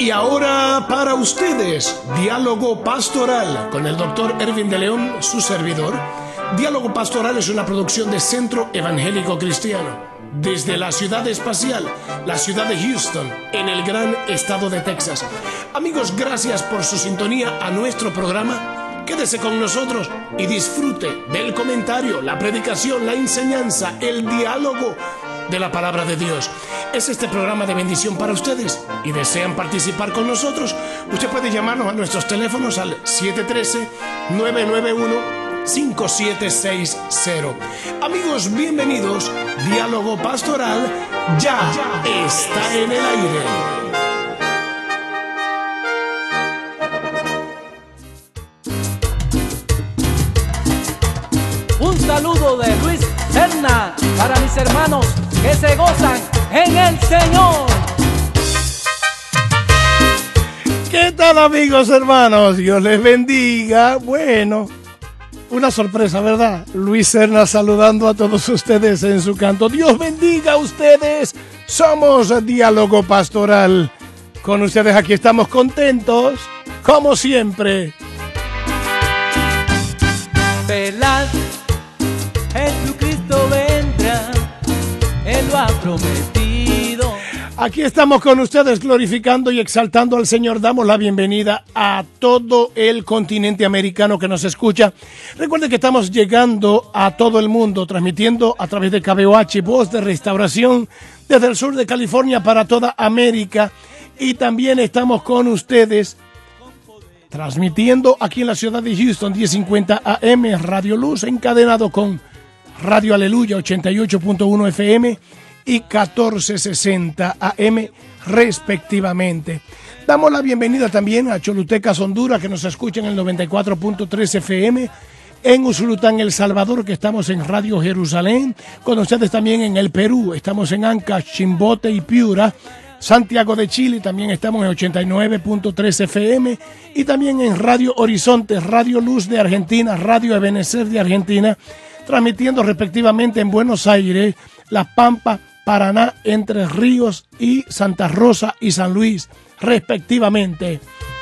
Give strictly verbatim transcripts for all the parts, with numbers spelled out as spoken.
Y ahora para ustedes, Diálogo Pastoral con el doctor Ervin de León, su servidor. Diálogo Pastoral es una producción de Centro Evangélico Cristiano, desde la ciudad espacial, la ciudad de Houston, en el gran estado de Texas. Amigos, gracias por su sintonía a nuestro programa. Quédese con nosotros y disfrute del comentario, la predicación, la enseñanza, el diálogo de la palabra de Dios. Es este programa de bendición para ustedes y desean participar con nosotros. Usted puede llamarnos a nuestros teléfonos al siete uno tres, nueve nueve uno, cinco siete seis cero. Amigos, bienvenidos. Diálogo Pastoral ya, ya está en el aire. Un saludo de Luis Serna para mis hermanos que se gozan en el Señor. ¿Qué tal, amigos, hermanos? Dios les bendiga. Bueno, una sorpresa, ¿verdad? Luis Serna saludando a todos ustedes en su canto. Dios bendiga a ustedes. Somos Diálogo Pastoral. Con ustedes aquí estamos contentos, como siempre. Velad, Jesucristo vendrá, Él lo ha prometido. Aquí estamos con ustedes glorificando y exaltando al Señor. Damos la bienvenida a todo el continente americano que nos escucha. Recuerden que estamos llegando a todo el mundo, transmitiendo a través de K B O H, Voz de Restauración, desde el sur de California para toda América. Y también estamos con ustedes transmitiendo aquí en la ciudad de Houston, diez cincuenta A M, Radio Luz, encadenado con Radio Aleluya, ochenta y ocho punto uno F M y catorce sesenta A M, respectivamente. Damos la bienvenida también a Cholutecas, Honduras, que nos escucha en el noventa y cuatro punto tres F M, en Usulután, El Salvador, que estamos en Radio Jerusalén, con ustedes también en el Perú, estamos en Ancash, Chimbote y Piura, Santiago de Chile, también estamos en ochenta y nueve punto tres F M, y también en Radio Horizonte, Radio Luz de Argentina, Radio Ebenecer de Argentina, transmitiendo respectivamente en Buenos Aires, La Pampa, Paraná, Entre Ríos y Santa Rosa y San Luis, respectivamente.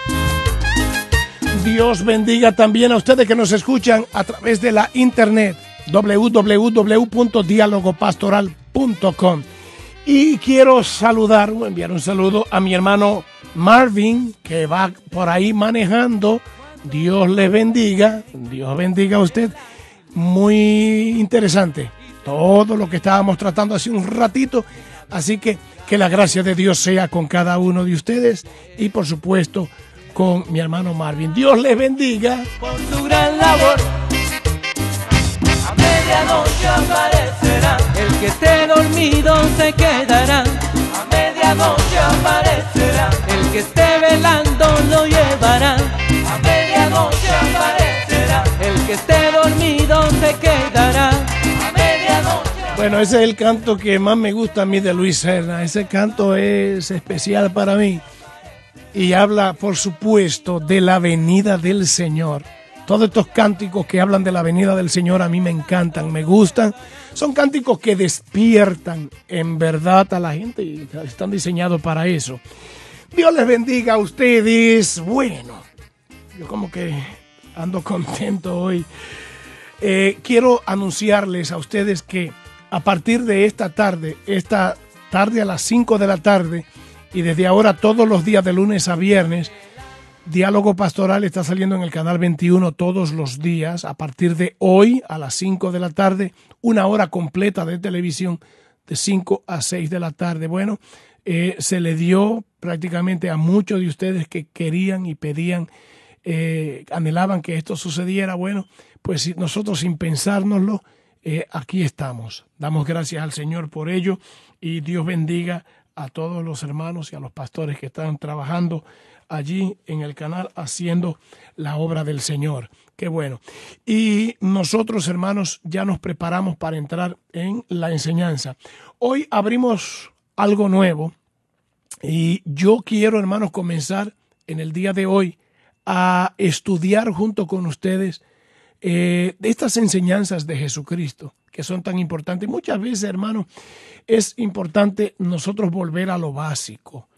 Dios bendiga también a ustedes que nos escuchan a través de la internet, doble u doble u doble u punto diálogo pastoral punto com. Y quiero saludar, enviar un saludo a mi hermano Marvin, que va por ahí manejando. Dios le bendiga, Dios bendiga a usted. Muy interesante todo lo que estábamos tratando hace un ratito. Así que que la gracia de Dios sea con cada uno de ustedes y por supuesto con mi hermano Marvin. Dios les bendiga. Por su gran labor, a medianoche aparecerá. El que esté dormido se quedará. A medianoche aparecerá. El que esté velando lo llevará. A medianoche aparecerá. El que esté dormido se quedará. A medianoche. Bueno, ese es el canto que más me gusta a mí de Luis Serna. Ese canto es especial para mí. Y habla, por supuesto, de la venida del Señor. Todos estos cánticos que hablan de la venida del Señor a mí me encantan, me gustan. Son cánticos que despiertan en verdad a la gente y están diseñados para eso. Dios les bendiga a ustedes. Bueno, yo como que ando contento hoy. Eh, quiero anunciarles a ustedes que a partir de esta tarde, esta tarde a las cinco de la tarde, y desde ahora todos los días de lunes a viernes, Diálogo Pastoral está saliendo en el canal veintiuno todos los días. A partir de hoy a las cinco de la tarde, una hora completa de televisión de cinco a seis de la tarde. Bueno, eh, se le dio prácticamente a muchos de ustedes que querían y pedían, eh, anhelaban que esto sucediera. Bueno, pues nosotros sin pensárnoslo, eh, aquí estamos. Damos gracias al Señor por ello y Dios bendiga a todos los hermanos y a los pastores que están trabajando allí en el canal haciendo la obra del Señor. Qué bueno. Y nosotros, hermanos, ya nos preparamos para entrar en la enseñanza. Hoy abrimos algo nuevo y yo quiero, hermanos, comenzar en el día de hoy a estudiar junto con ustedes eh, de estas enseñanzas de Jesucristo que son tan importantes. Muchas veces, hermanos, es importante nosotros volver a lo básico.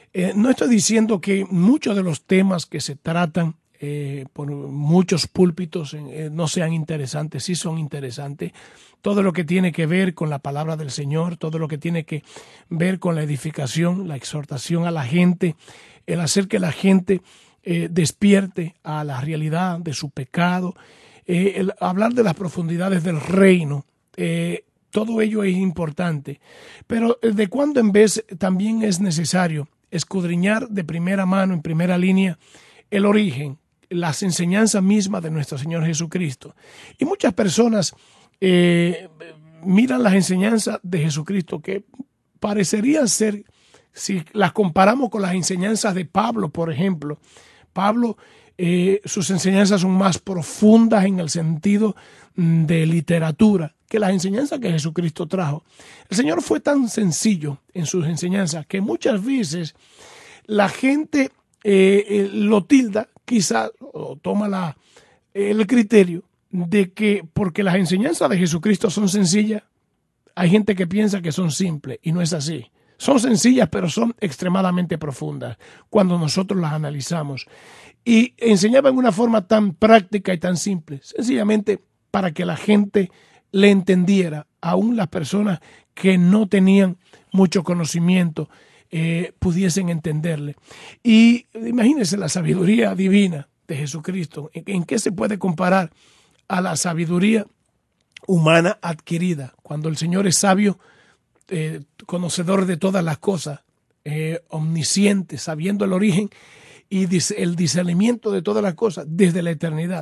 Eh, no estoy diciendo que muchos de los temas que se tratan eh, por muchos púlpitos eh, no sean interesantes, sí son interesantes. Todo lo que tiene que ver con la palabra del Señor, todo lo que tiene que ver con la edificación, la exhortación a la gente, el hacer que la gente eh, despierte a la realidad de su pecado, eh, el hablar de las profundidades del reino, eh, todo ello es importante. Pero de cuando en vez también es necesario escudriñar de primera mano, en primera línea, el origen, las enseñanzas mismas de nuestro Señor Jesucristo. Y muchas personas eh, miran las enseñanzas de Jesucristo que parecerían ser, si las comparamos con las enseñanzas de Pablo, por ejemplo, Pablo, eh, sus enseñanzas son más profundas en el sentido de literatura que las enseñanzas que Jesucristo trajo. El Señor fue tan sencillo en sus enseñanzas que muchas veces la gente eh, eh, lo tilda, quizá, o toma la, el criterio de que porque las enseñanzas de Jesucristo son sencillas, hay gente que piensa que son simples, y no es así. Son sencillas, pero son extremadamente profundas cuando nosotros las analizamos. Y enseñaba en una forma tan práctica y tan simple, sencillamente para que la gente le entendiera, aún las personas que no tenían mucho conocimiento eh, pudiesen entenderle. Y imagínense la sabiduría divina de Jesucristo. ¿En, en qué se puede comparar a la sabiduría humana adquirida? Cuando el Señor es sabio, eh, conocedor de todas las cosas, eh, omnisciente, sabiendo el origen y el discernimiento de todas las cosas desde la eternidad.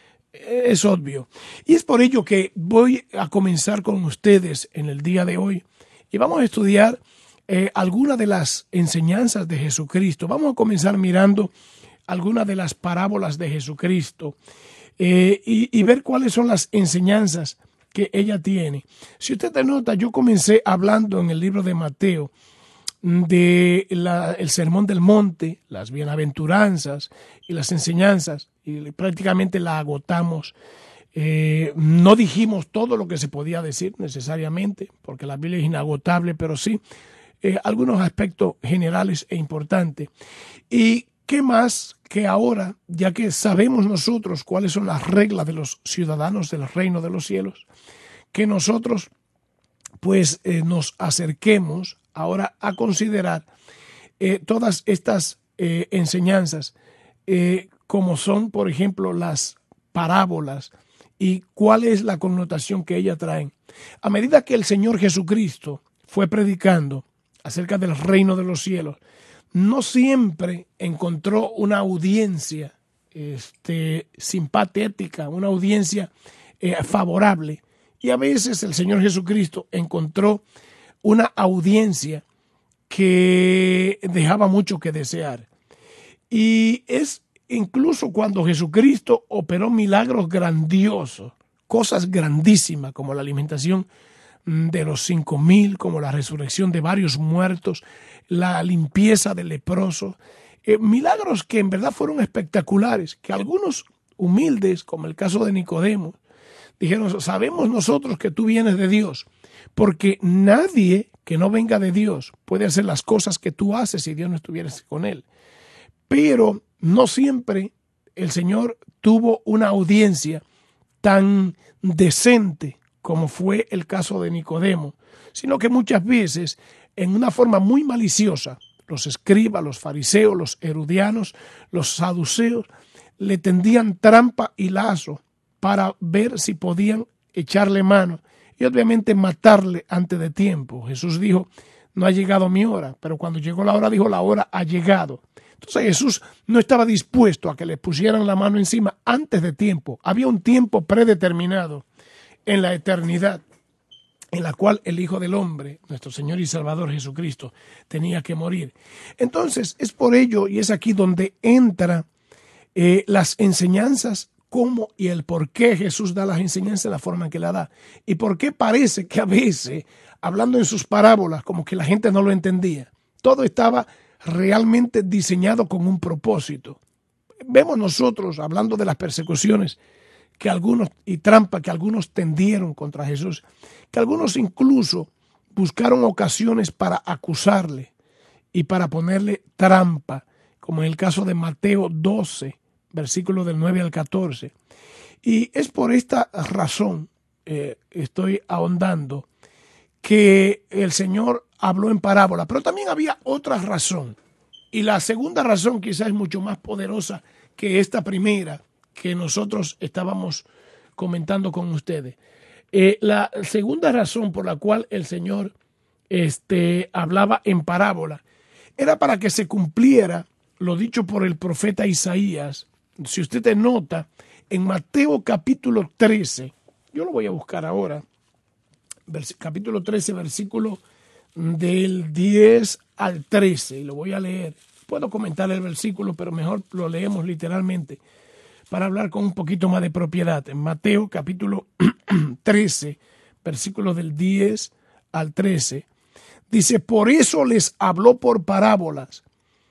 Es obvio. Y es por ello que voy a comenzar con ustedes en el día de hoy y vamos a estudiar eh, algunas de las enseñanzas de Jesucristo. Vamos a comenzar mirando algunas de las parábolas de Jesucristo eh, y, y ver cuáles son las enseñanzas que ella tiene. Si usted te nota, yo comencé hablando en el libro de Mateo de la, el Sermón del Monte, las bienaventuranzas y las enseñanzas, y prácticamente la agotamos. Eh, no dijimos todo lo que se podía decir necesariamente, porque la Biblia es inagotable, pero sí eh, algunos aspectos generales e importantes. ¿Y qué más que ahora, ya que sabemos nosotros cuáles son las reglas de los ciudadanos del reino de los cielos, que nosotros pues eh, nos acerquemos ahora a considerar eh, todas estas eh, enseñanzas eh, como son, por ejemplo, las parábolas y cuál es la connotación que ellas traen. A medida que el Señor Jesucristo fue predicando acerca del reino de los cielos, no siempre encontró una audiencia este, simpatética, una audiencia eh, favorable. Y a veces el Señor Jesucristo encontró una audiencia que dejaba mucho que desear. Y es incluso cuando Jesucristo operó milagros grandiosos, cosas grandísimas como la alimentación de los cinco mil, como la resurrección de varios muertos, la limpieza de leprosos, eh, milagros que en verdad fueron espectaculares, que algunos humildes, como el caso de Nicodemo, dijeron, sabemos nosotros que tú vienes de Dios, porque nadie que no venga de Dios puede hacer las cosas que tú haces si Dios no estuviera con él. Pero no siempre el Señor tuvo una audiencia tan decente como fue el caso de Nicodemo, sino que muchas veces, en una forma muy maliciosa, los escribas, los fariseos, los herodianos, los saduceos, le tendían trampa y lazo para ver si podían echarle mano y obviamente matarle antes de tiempo. Jesús dijo, no ha llegado mi hora, pero cuando llegó la hora dijo, la hora ha llegado. Entonces Jesús no estaba dispuesto a que le pusieran la mano encima antes de tiempo. Había un tiempo predeterminado en la eternidad en la cual el Hijo del Hombre, nuestro Señor y Salvador Jesucristo, tenía que morir. Entonces es por ello y es aquí donde entra eh, las enseñanzas, cómo y el por qué Jesús da las enseñanzas de la forma en que la da. Y por qué parece que a veces, hablando en sus parábolas, como que la gente no lo entendía. Todo estaba realmente diseñado con un propósito. Vemos nosotros, hablando de las persecuciones que algunos y trampa que algunos tendieron contra Jesús, que algunos incluso buscaron ocasiones para acusarle y para ponerle trampa, como en el caso de Mateo doce, versículos del nueve al catorce. Y es por esta razón, eh, estoy ahondando, que el Señor habló en parábola, pero también había otra razón. Y la segunda razón quizás es mucho más poderosa que esta primera que nosotros estábamos comentando con ustedes. Eh, la segunda razón por la cual el Señor este, hablaba en parábola era para que se cumpliera lo dicho por el profeta Isaías. Si usted te nota, en Mateo capítulo trece, yo lo voy a buscar ahora, capítulo trece, versículo del diez al trece, y lo voy a leer. Puedo comentar el versículo, pero mejor lo leemos literalmente para hablar con un poquito más de propiedad. En Mateo capítulo trece, versículos del diez al trece, dice: por eso les habló por parábolas,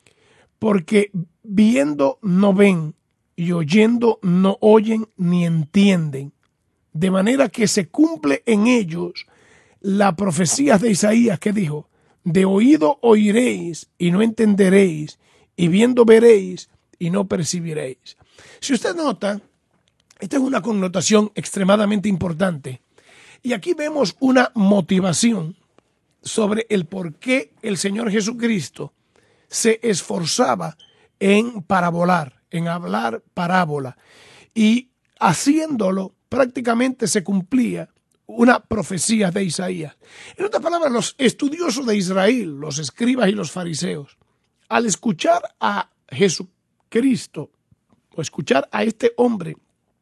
porque viendo no ven y oyendo no oyen ni entienden, de manera que se cumple en ellos la profecía de Isaías que dijo: de oído oiréis y no entenderéis, y viendo veréis y no percibiréis. Si usted nota, esta es una connotación extremadamente importante. Y aquí vemos una motivación sobre el por qué el Señor Jesucristo se esforzaba en parabolar, en hablar parábola. Y haciéndolo, prácticamente se cumplía una profecía de Isaías. En otras palabras, los estudiosos de Israel, los escribas y los fariseos, al escuchar a Jesucristo, o escuchar a este hombre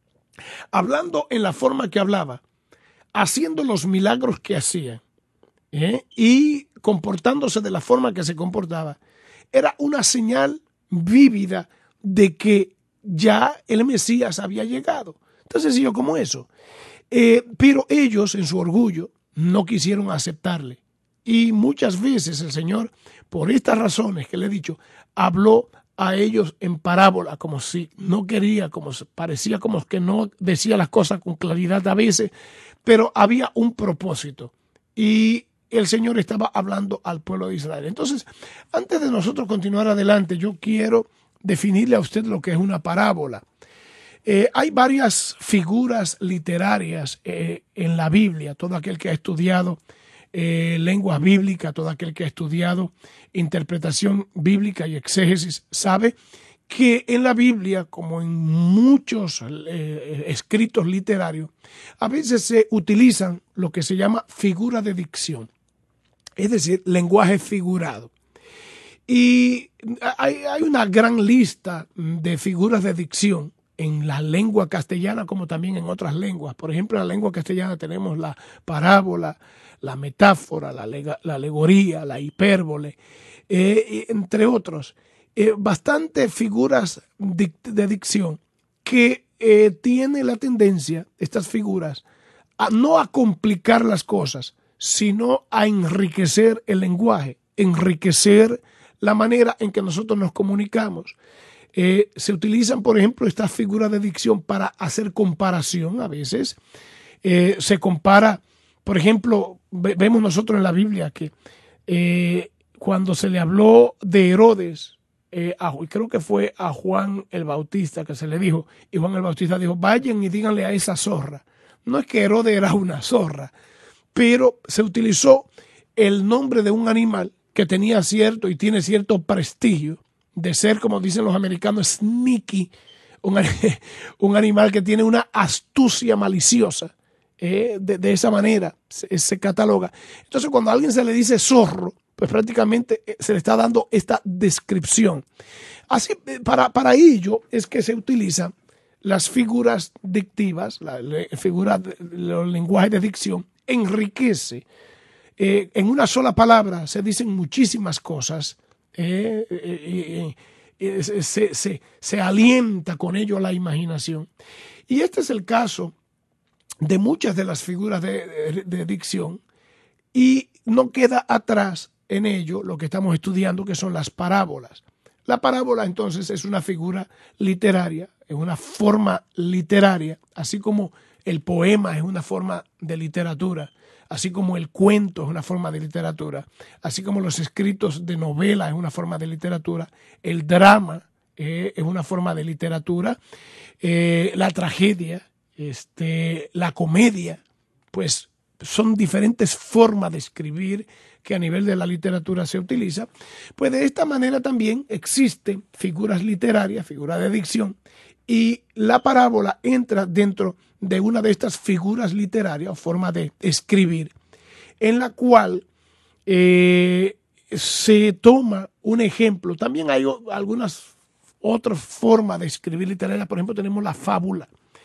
hablando en la forma que hablaba, haciendo los milagros que hacía, ¿eh? y comportándose de la forma que se comportaba, era una señal vívida de que ya el Mesías había llegado. Tan sencillo como eso. Eh, pero ellos, en su orgullo, no quisieron aceptarle. Y muchas veces el Señor, por estas razones que le he dicho, habló a ellos en parábola, como si no quería, como si parecía como que no decía las cosas con claridad a veces, pero había un propósito. Y el Señor estaba hablando al pueblo de Israel. Entonces, antes de nosotros continuar adelante, yo quiero definirle a usted lo que es una parábola. Eh, hay varias figuras literarias eh, en la Biblia. Todo aquel que ha estudiado eh, lengua bíblica, todo aquel que ha estudiado interpretación bíblica y exégesis, sabe que en la Biblia, como en muchos eh, escritos literarios, a veces se utilizan lo que se llama figura de dicción, es decir, lenguaje figurado. Y hay, hay una gran lista de figuras de dicción en la lengua castellana como también en otras lenguas. Por ejemplo, en la lengua castellana tenemos la parábola, la metáfora, la, lega, la alegoría, la hipérbole, eh, entre otros. Eh, bastantes figuras de, de dicción que eh, tienen la tendencia, estas figuras, a no a complicar las cosas, sino a enriquecer el lenguaje, enriquecer la manera en que nosotros nos comunicamos. Eh, se utilizan, por ejemplo, estas figuras de dicción para hacer comparación a veces. Eh, se compara, por ejemplo, ve, vemos nosotros en la Biblia que eh, cuando se le habló de Herodes, eh, a, creo que fue a Juan el Bautista que se le dijo, y Juan el Bautista dijo: vayan y díganle a esa zorra. No es que Herodes era una zorra, pero se utilizó el nombre de un animal que tenía cierto y tiene cierto prestigio de ser, como dicen los americanos, sneaky, un, un animal que tiene una astucia maliciosa. Eh, de, de esa manera se, se cataloga. Entonces, cuando a alguien se le dice zorro, pues prácticamente se le está dando esta descripción. Así, para, para ello es que se utilizan las figuras dictivas, la, la figura de, los lenguajes de dicción, enriquece. Eh, en una sola palabra se dicen muchísimas cosas. Eh, eh, eh, eh, se, se, se alienta con ello la imaginación. Y este es el caso de muchas de las figuras de, de, de dicción, y no queda atrás en ello lo que estamos estudiando, que son las parábolas. La parábola entonces es una figura literaria, es una forma literaria, así como el poema es una forma de literatura, así como el cuento es una forma de literatura, así como los escritos de novela es una forma de literatura, el drama eh, es una forma de literatura, eh, la tragedia, este, la comedia, pues son diferentes formas de escribir que a nivel de la literatura se utiliza. Pues de esta manera también existen figuras literarias, figuras de dicción, y la parábola entra dentro de una de estas figuras literarias o forma de escribir, en la cual eh, se toma un ejemplo. También hay algunas otras formas de escribir literaria. Por ejemplo, tenemos la fábula.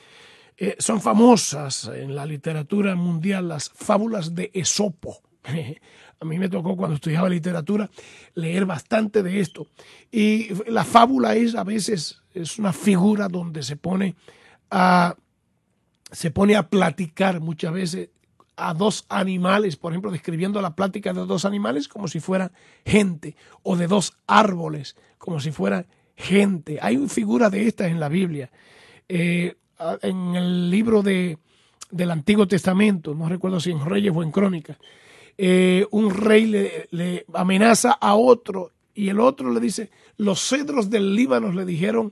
Eh, son famosas en la literatura mundial las fábulas de Esopo. A mí me tocó cuando estudiaba literatura leer bastante de esto. Y la fábula es a veces es una figura donde se pone a, se pone a platicar muchas veces a dos animales, por ejemplo, describiendo la plática de dos animales como si fueran gente, o de dos árboles como si fueran gente. Hay una figura de estas en la Biblia. Eh, en el libro de, del Antiguo Testamento, no recuerdo si en Reyes o en Crónicas, eh, un rey le, le amenaza a otro y el otro le dice, los cedros del Líbano le dijeron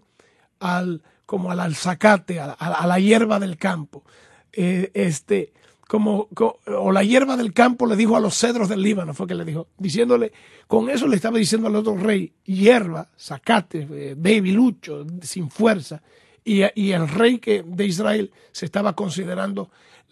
al, como al alzacate, a, a, a la hierba del campo, eh, este, como, como, o la hierba del campo le dijo a los cedros del Líbano, fue que le dijo, diciéndole, con eso le estaba diciendo al otro rey, hierba, zacate, eh, debilucho, sin fuerza. Y, y el rey que, de Israel se estaba considerando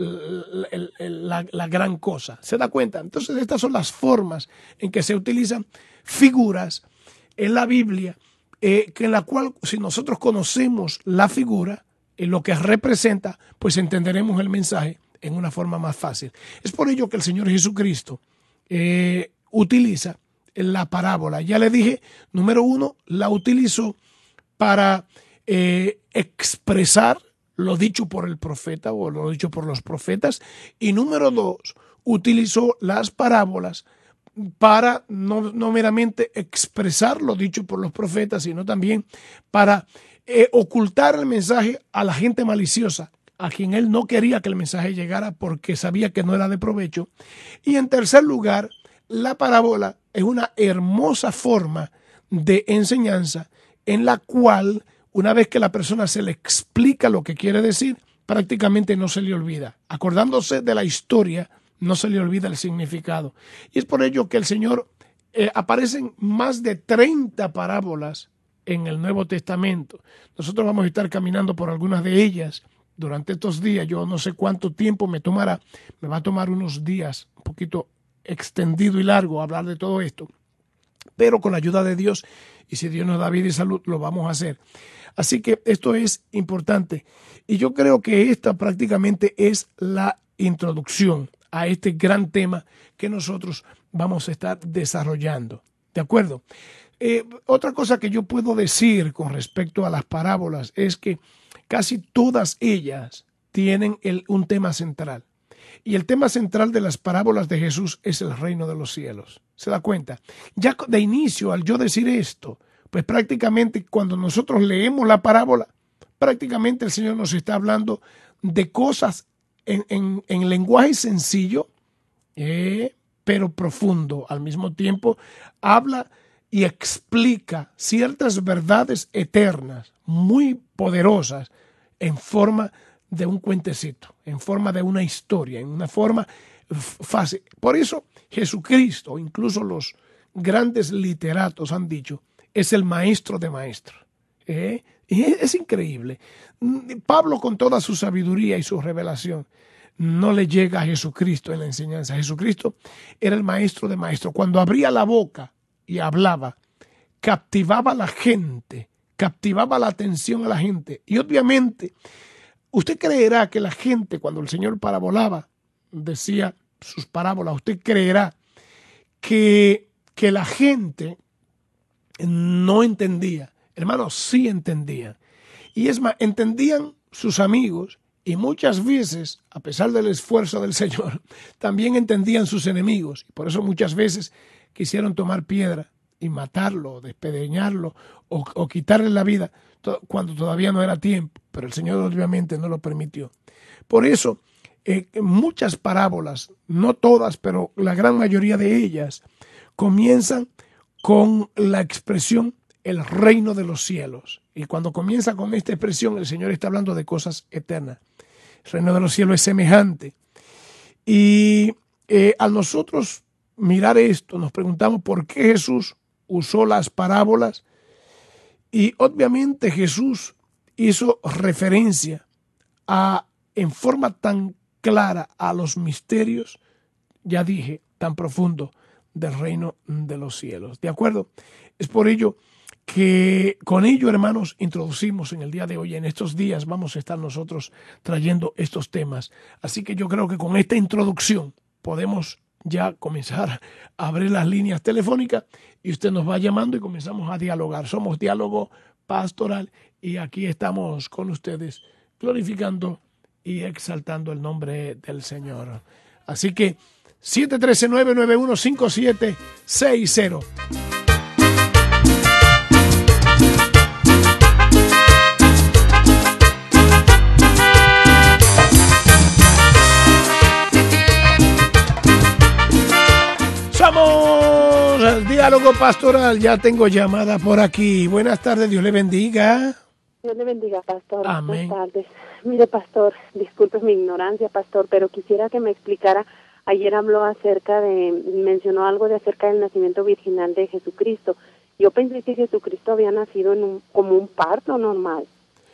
la, la, la, la gran cosa. ¿Se da cuenta? Entonces estas son las formas en que se utilizan figuras en la Biblia, eh, que en la cual si nosotros conocemos la figura, en lo que representa, pues entenderemos el mensaje en una forma más fácil. Es por ello que el Señor Jesucristo eh, utiliza la parábola. Ya le dije, número uno, la utilizó para Eh, expresar lo dicho por el profeta o lo dicho por los profetas, y número dos, utilizó las parábolas para no, no meramente expresar lo dicho por los profetas, sino también para eh, ocultar el mensaje a la gente maliciosa, a quien él no quería que el mensaje llegara porque sabía que no era de provecho. Y en tercer lugar, la parábola es una hermosa forma de enseñanza en la cual una vez que la persona se le explica lo que quiere decir, prácticamente no se le olvida. Acordándose de la historia, no se le olvida el significado. Y es por ello que el Señor, eh, aparecen más de treinta parábolas en el Nuevo Testamento. Nosotros vamos a estar caminando por algunas de ellas durante estos días. Yo no sé cuánto tiempo me tomará. Me va a tomar unos días, un poquito extendido y largo, hablar de todo esto. Pero con la ayuda de Dios, y si Dios nos da vida y salud, lo vamos a hacer. Así que esto es importante. Y yo creo que esta prácticamente es la introducción a este gran tema que nosotros vamos a estar desarrollando. ¿De acuerdo? Eh, otra cosa que yo puedo decir con respecto a las parábolas es que casi todas ellas tienen el, un tema central. Y el tema central de las parábolas de Jesús es el reino de los cielos. ¿Se da cuenta? Ya de inicio, al yo decir esto, pues prácticamente cuando nosotros leemos la parábola, prácticamente el Señor nos está hablando de cosas en, en, en lenguaje sencillo, eh, pero profundo. Al mismo tiempo, habla y explica ciertas verdades eternas, muy poderosas, en forma de un cuentecito, en forma de una historia, en una forma fácil. Por eso Jesucristo, incluso los grandes literatos han dicho, es el maestro de maestros. ¿Eh? Y es, es increíble. Pablo, con toda su sabiduría y su revelación, no le llega a Jesucristo en la enseñanza. Jesucristo era el maestro de maestros. Cuando abría la boca y hablaba, captivaba a la gente, captivaba la atención a la gente. Y obviamente, usted creerá que la gente, cuando el Señor parabolaba, decía sus parábolas, usted creerá que, que la gente no entendía. Hermanos, sí entendían. Y es más, entendían sus amigos, y muchas veces, a pesar del esfuerzo del Señor, también entendían sus enemigos. Y por eso muchas veces quisieron tomar piedra y matarlo, despedeñarlo o, o quitarle la vida cuando todavía no era tiempo. Pero el Señor obviamente no lo permitió. Por eso, eh, muchas parábolas, no todas, pero la gran mayoría de ellas, comienzan con la expresión el reino de los cielos. Y cuando comienza con esta expresión, el Señor está hablando de cosas eternas. El reino de los cielos es semejante. Y eh, al nosotros mirar esto, nos preguntamos por qué Jesús usó las parábolas. Y obviamente Jesús hizo referencia a, en forma tan clara, a los misterios, ya dije, tan profundo del reino de los cielos. ¿De acuerdo? Es por ello que con ello, hermanos, introducimos en el día de hoy, en estos días vamos a estar nosotros trayendo estos temas. Así que yo creo que con esta introducción podemos ya comenzar a abrir las líneas telefónicas y usted nos va llamando y comenzamos a dialogar. Somos Diálogo Pastoral y aquí estamos con ustedes glorificando y exaltando el nombre del Señor. Así que siete uno tres, nueve nueve uno, cinco siete seis cero. Somos el Diálogo Pastoral. Ya tengo llamada por aquí. Buenas tardes, Dios le bendiga. Dios le bendiga, pastor. Amén. Buenas tardes. Mire, pastor, disculpe mi ignorancia, pastor, pero quisiera que me explicara. Ayer habló acerca de, mencionó algo de acerca del nacimiento virginal de Jesucristo. Yo pensé que Jesucristo había nacido en un, como un parto normal.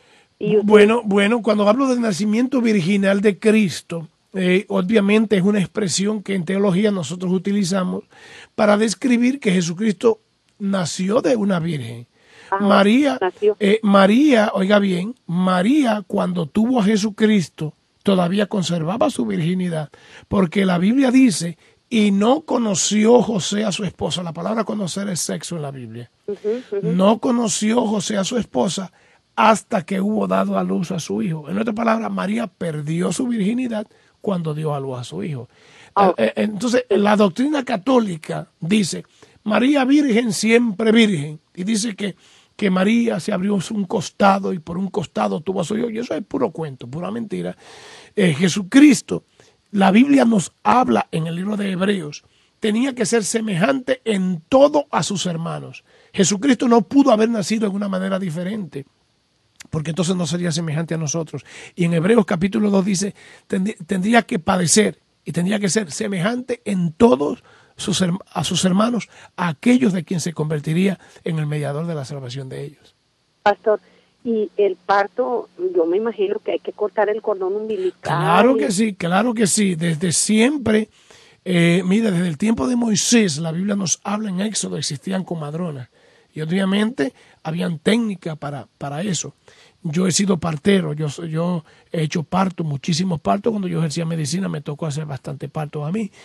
Y usted... Bueno, bueno, cuando hablo del nacimiento virginal de Cristo, eh, obviamente es una expresión que en teología nosotros utilizamos para describir que Jesucristo nació de una virgen. Ah, María, eh, María, oiga bien, María cuando tuvo a Jesucristo todavía conservaba su virginidad, porque la Biblia dice, y no conoció José a su esposa. La palabra conocer es sexo en la Biblia. Uh-huh, uh-huh. No conoció José a su esposa hasta que hubo dado a luz a su hijo. En otras palabras, María perdió su virginidad cuando dio a luz a su hijo. Oh. Entonces, la doctrina católica dice, María virgen, siempre virgen. Y dice que que María se abrió un costado y por un costado tuvo a su hijo. Y eso es puro cuento, pura mentira. Eh, Jesucristo, la Biblia nos habla en el libro de Hebreos, tenía que ser semejante en todo a sus hermanos. Jesucristo no pudo haber nacido de una manera diferente, porque entonces no sería semejante a nosotros. Y en Hebreos capítulo dos dice, tendría que padecer y tendría que ser semejante en todos Sus, a sus hermanos, a aquellos de quien se convertiría en el mediador de la salvación de ellos. Pastor, y el parto, yo me imagino que hay que cortar el cordón umbilical. Claro que sí, claro que sí. Desde siempre, eh, mira, desde el tiempo de Moisés, la Biblia nos habla en Éxodo, existían comadronas. Y obviamente habían técnicas para, para eso. Yo he sido partero, yo, yo he hecho parto, muchísimos partos. Cuando yo ejercía medicina me tocó hacer bastante partos a mí.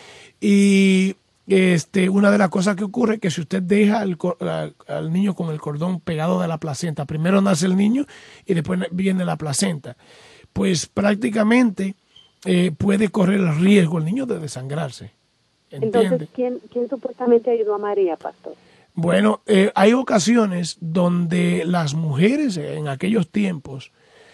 Y Este, una de las cosas que ocurre es que si usted deja al, al, al niño con el cordón pegado de la placenta, primero nace el niño y después viene la placenta, pues prácticamente eh, puede correr el riesgo el niño de desangrarse. ¿Entiende? Entonces, ¿quién, ¿quién supuestamente ayudó a María, pastor? Bueno, eh, hay ocasiones donde las mujeres en aquellos tiempos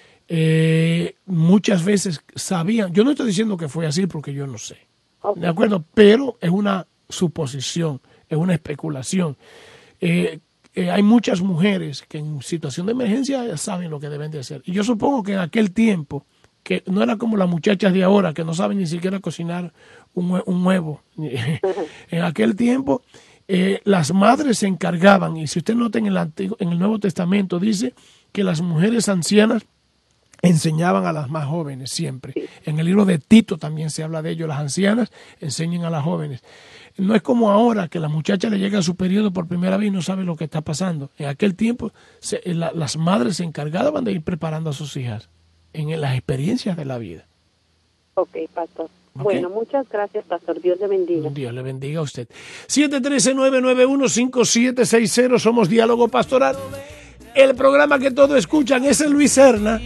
eh, muchas veces sabían, yo no estoy diciendo que fue así porque yo no sé, okay. ¿De acuerdo? Pero es una suposición, es una especulación. Eh, eh, hay muchas mujeres que en situación de emergencia saben lo que deben de hacer. Y yo supongo que en aquel tiempo, que no era como las muchachas de ahora, que no saben ni siquiera cocinar un, un huevo. En aquel tiempo, eh, las madres se encargaban, y si usted nota en el, Antiguo, en el Nuevo Testamento, dice que las mujeres ancianas enseñaban a las más jóvenes siempre. En el libro de Tito también se habla de ello. Las ancianas enseñan a las jóvenes. No es como ahora que la muchacha le llega a su periodo por primera vez y no sabe lo que está pasando. En aquel tiempo se, la, las madres se encargaban de ir preparando a sus hijas en las experiencias de la vida. Ok, pastor. Okay. Bueno, muchas gracias, pastor. Dios le bendiga. Dios le bendiga a usted. siete uno tres, nueve nueve uno, cinco siete seis cero. Somos Diálogo Pastoral. El programa que todos escuchan es el Luis Serna.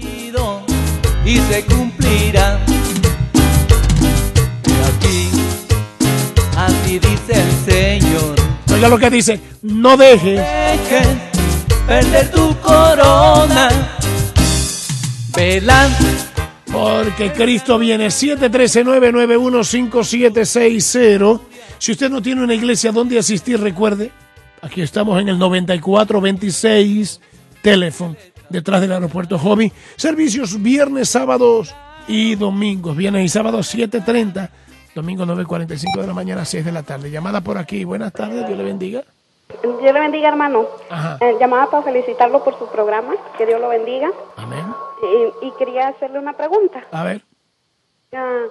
Y se cumplirá. Pero aquí, así dice el Señor. Oiga lo que dice: no dejes, dejes perder tu corona. Velad Porque Cristo viene. Siete uno tres, nueve nueve uno, cinco siete seis cero. Si usted no tiene una iglesia donde asistir, recuerde, aquí estamos en el noventa y cuatro veintiséis teléfono, detrás del aeropuerto Hobby. Servicios viernes, sábados y domingos. Viernes y sábados siete treinta, domingo nueve cuarenta y cinco de la mañana, seis de la tarde. Llamada por aquí. Buenas tardes, Dios le bendiga. Dios le bendiga, hermano. Eh, llamaba para felicitarlo por su programa. Que Dios lo bendiga. Amén. Y, y quería hacerle una pregunta. A ver. Uh,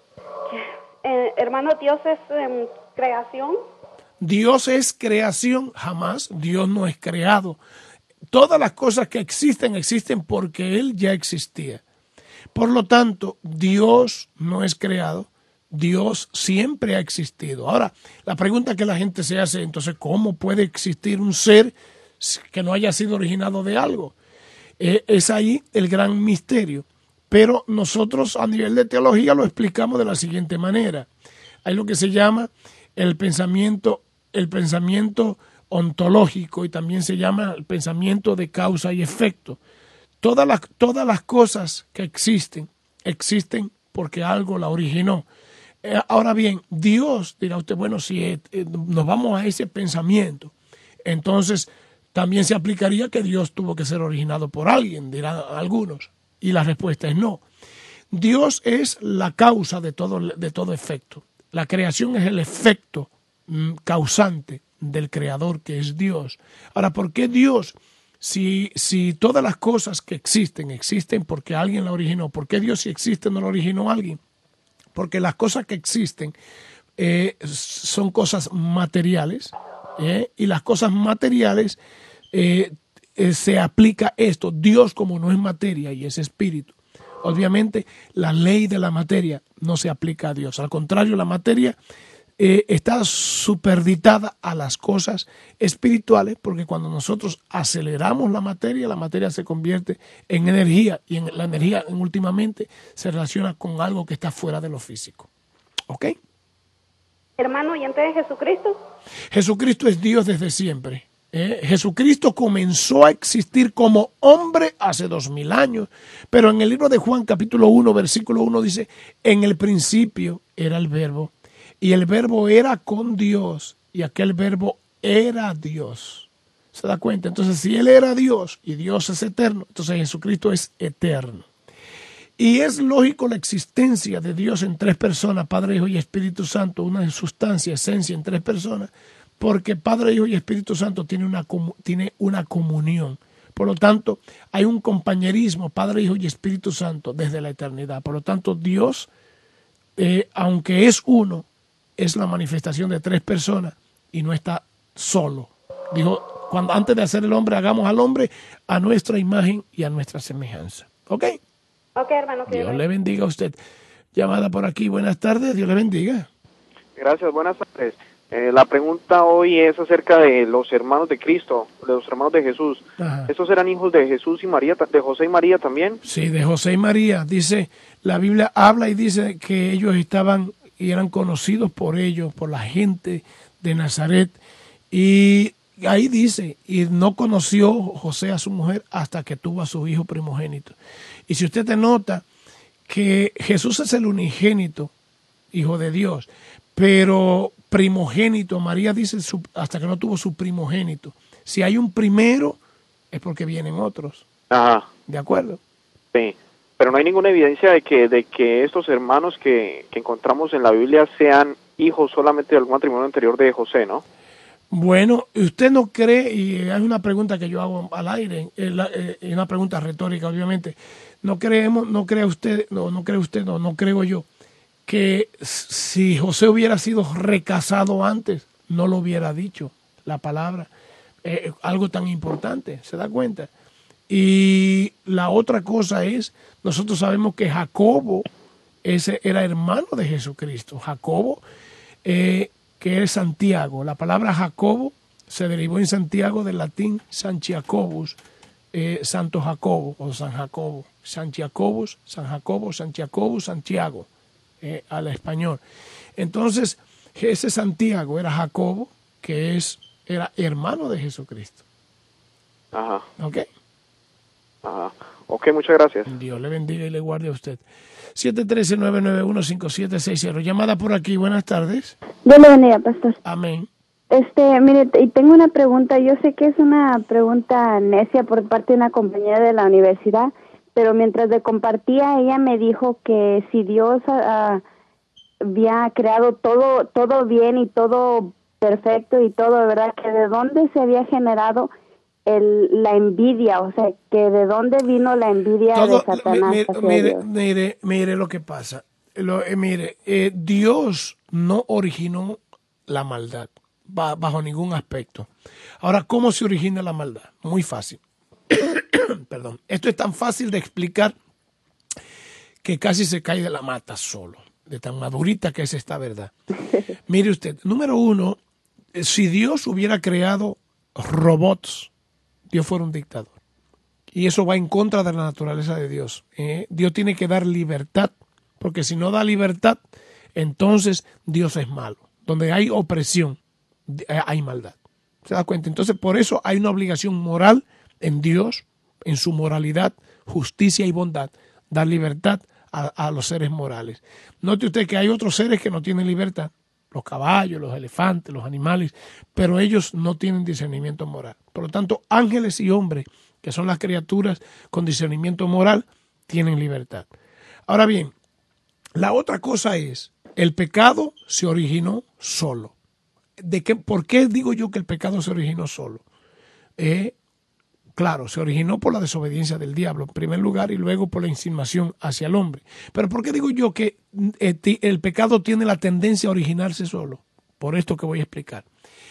eh, hermano, ¿Dios es eh, creación? Dios es creación. Jamás. Dios no es creado. Todas las cosas que existen, existen porque Él ya existía. Por lo tanto, Dios no es creado. Dios siempre ha existido. Ahora, la pregunta que la gente se hace, entonces, ¿cómo puede existir un ser que no haya sido originado de algo? Eh, es ahí el gran misterio. Pero nosotros a nivel de teología lo explicamos de la siguiente manera. Hay lo que se llama el pensamiento, el pensamiento ontológico y también se llama el pensamiento de causa y efecto. Todas las, todas las cosas que existen, existen porque algo la originó. Eh, ahora bien, Dios, dirá usted, bueno, si eh, nos vamos a ese pensamiento, entonces también se aplicaría que Dios tuvo que ser originado por alguien, dirán algunos. Y la respuesta es no. Dios es la causa de todo, de todo efecto. La creación es el efecto mm, causante del creador que es Dios. Ahora, ¿por qué Dios? Si, si todas las cosas que existen, existen porque alguien la originó, ¿por qué Dios si existe no la originó alguien? Porque las cosas que existen eh, son cosas materiales eh, y las cosas materiales eh, eh, se aplica esto. Dios, como no es materia y es espíritu, obviamente la ley de la materia no se aplica a Dios. Al contrario, la materia eh, está superditada a las cosas espirituales porque cuando nosotros aceleramos la materia, la materia se convierte en energía y en la energía en, últimamente se relaciona con algo que está fuera de lo físico. ¿Ok? Hermano, ¿y antes de Jesucristo? Jesucristo es Dios desde siempre. ¿eh? Jesucristo comenzó a existir como hombre hace dos mil años, pero en el libro de Juan capítulo uno, versículo uno dice, en el principio era el verbo, y el verbo era con Dios, y aquel verbo era Dios. ¿Se da cuenta? Entonces, si Él era Dios, y Dios es eterno, entonces Jesucristo es eterno. Y es lógico la existencia de Dios en tres personas, Padre, Hijo y Espíritu Santo, una sustancia, esencia en tres personas, porque Padre, Hijo y Espíritu Santo tiene una, tiene una comunión. Por lo tanto, hay un compañerismo, Padre, Hijo y Espíritu Santo, desde la eternidad. Por lo tanto, Dios, eh, aunque es uno, es la manifestación de tres personas y no está solo. Dijo, cuando antes de hacer el hombre, hagamos al hombre a nuestra imagen y a nuestra semejanza. ¿Ok? Ok, hermano. Dios le bendiga a usted. Llamada por aquí, buenas tardes, Dios le bendiga. Gracias, buenas tardes. Eh, la pregunta hoy es acerca de los hermanos de Cristo, de los hermanos de Jesús. Ajá. ¿Estos eran hijos de Jesús y María, de José y María también? Sí, de José y María. Dice, la Biblia habla y dice que ellos estaban y eran conocidos por ellos, por la gente de Nazaret. Y ahí dice, y no conoció José a su mujer hasta que tuvo a su hijo primogénito. Y si usted te nota que Jesús es el unigénito, hijo de Dios, pero primogénito, María dice su, hasta que no tuvo su primogénito. Si hay un primero, es porque vienen otros. Ajá. ¿De acuerdo? Sí. Pero no hay ninguna evidencia de que de que estos hermanos que, que encontramos en la Biblia sean hijos solamente de algún matrimonio anterior de José, ¿no? Bueno, usted no cree, y es una pregunta que yo hago al aire, es una pregunta retórica, obviamente. No creemos, no cree usted, no, no cree usted, no, no creo yo, que si José hubiera sido recasado antes, no lo hubiera dicho la palabra. Eh, algo tan importante, ¿se da cuenta? Y la otra cosa es, nosotros sabemos que Jacobo ese era hermano de Jesucristo. Jacobo, eh, que es Santiago. La palabra Jacobo se derivó en Santiago del latín Santiacobus, eh, Santo Jacobo o San Jacobo. Santiacobus, San Jacobo, Santiacobus, Santiago, eh, al español. Entonces, ese Santiago era Jacobo, que es era hermano de Jesucristo. Ajá. ¿Ok? Ajá. Ok, muchas gracias. Dios le bendiga y le guarde a usted. siete uno tres, nueve nueve uno, cinco siete seis cero. Llamada por aquí. Buenas tardes. Dios le bendiga, pastor. Amén. Este, mire, y tengo una pregunta. Yo sé que es una pregunta necia por parte de una compañera de la universidad, pero mientras le compartía, ella me dijo que si Dios uh, había creado todo, todo bien y todo perfecto y todo, ¿verdad? Que de dónde se había generado el, la envidia, o sea, que de dónde vino la envidia todo, de Satanás. Mire, mire, mire, mire lo que pasa. Lo, eh, mire, eh, Dios no originó la maldad bajo ningún aspecto. Ahora, ¿cómo se origina la maldad? Muy fácil. Perdón. Esto es tan fácil de explicar que casi se cae de la mata solo, de tan madurita que es esta verdad. Mire usted, número uno, si Dios hubiera creado robots, Dios fuera un dictador. Y eso va en contra de la naturaleza de Dios. ¿eh? Dios tiene que dar libertad, porque si no da libertad, entonces Dios es malo. Donde hay opresión, hay maldad. ¿Se da cuenta? Entonces, por eso hay una obligación moral en Dios, en su moralidad, justicia y bondad, dar libertad a, a los seres morales. Note usted que hay otros seres que no tienen libertad, los caballos, los elefantes, los animales, pero ellos no tienen discernimiento moral. Por lo tanto, ángeles y hombres, que son las criaturas con discernimiento moral, tienen libertad. Ahora bien, la otra cosa es, el pecado se originó solo. ¿De qué, ¿Por qué digo yo que el pecado se originó solo? Eh, claro, se originó por la desobediencia del diablo, en primer lugar, y luego por la insinuación hacia el hombre. Pero ¿por qué digo yo que el pecado tiene la tendencia a originarse solo? Por esto que voy a explicar.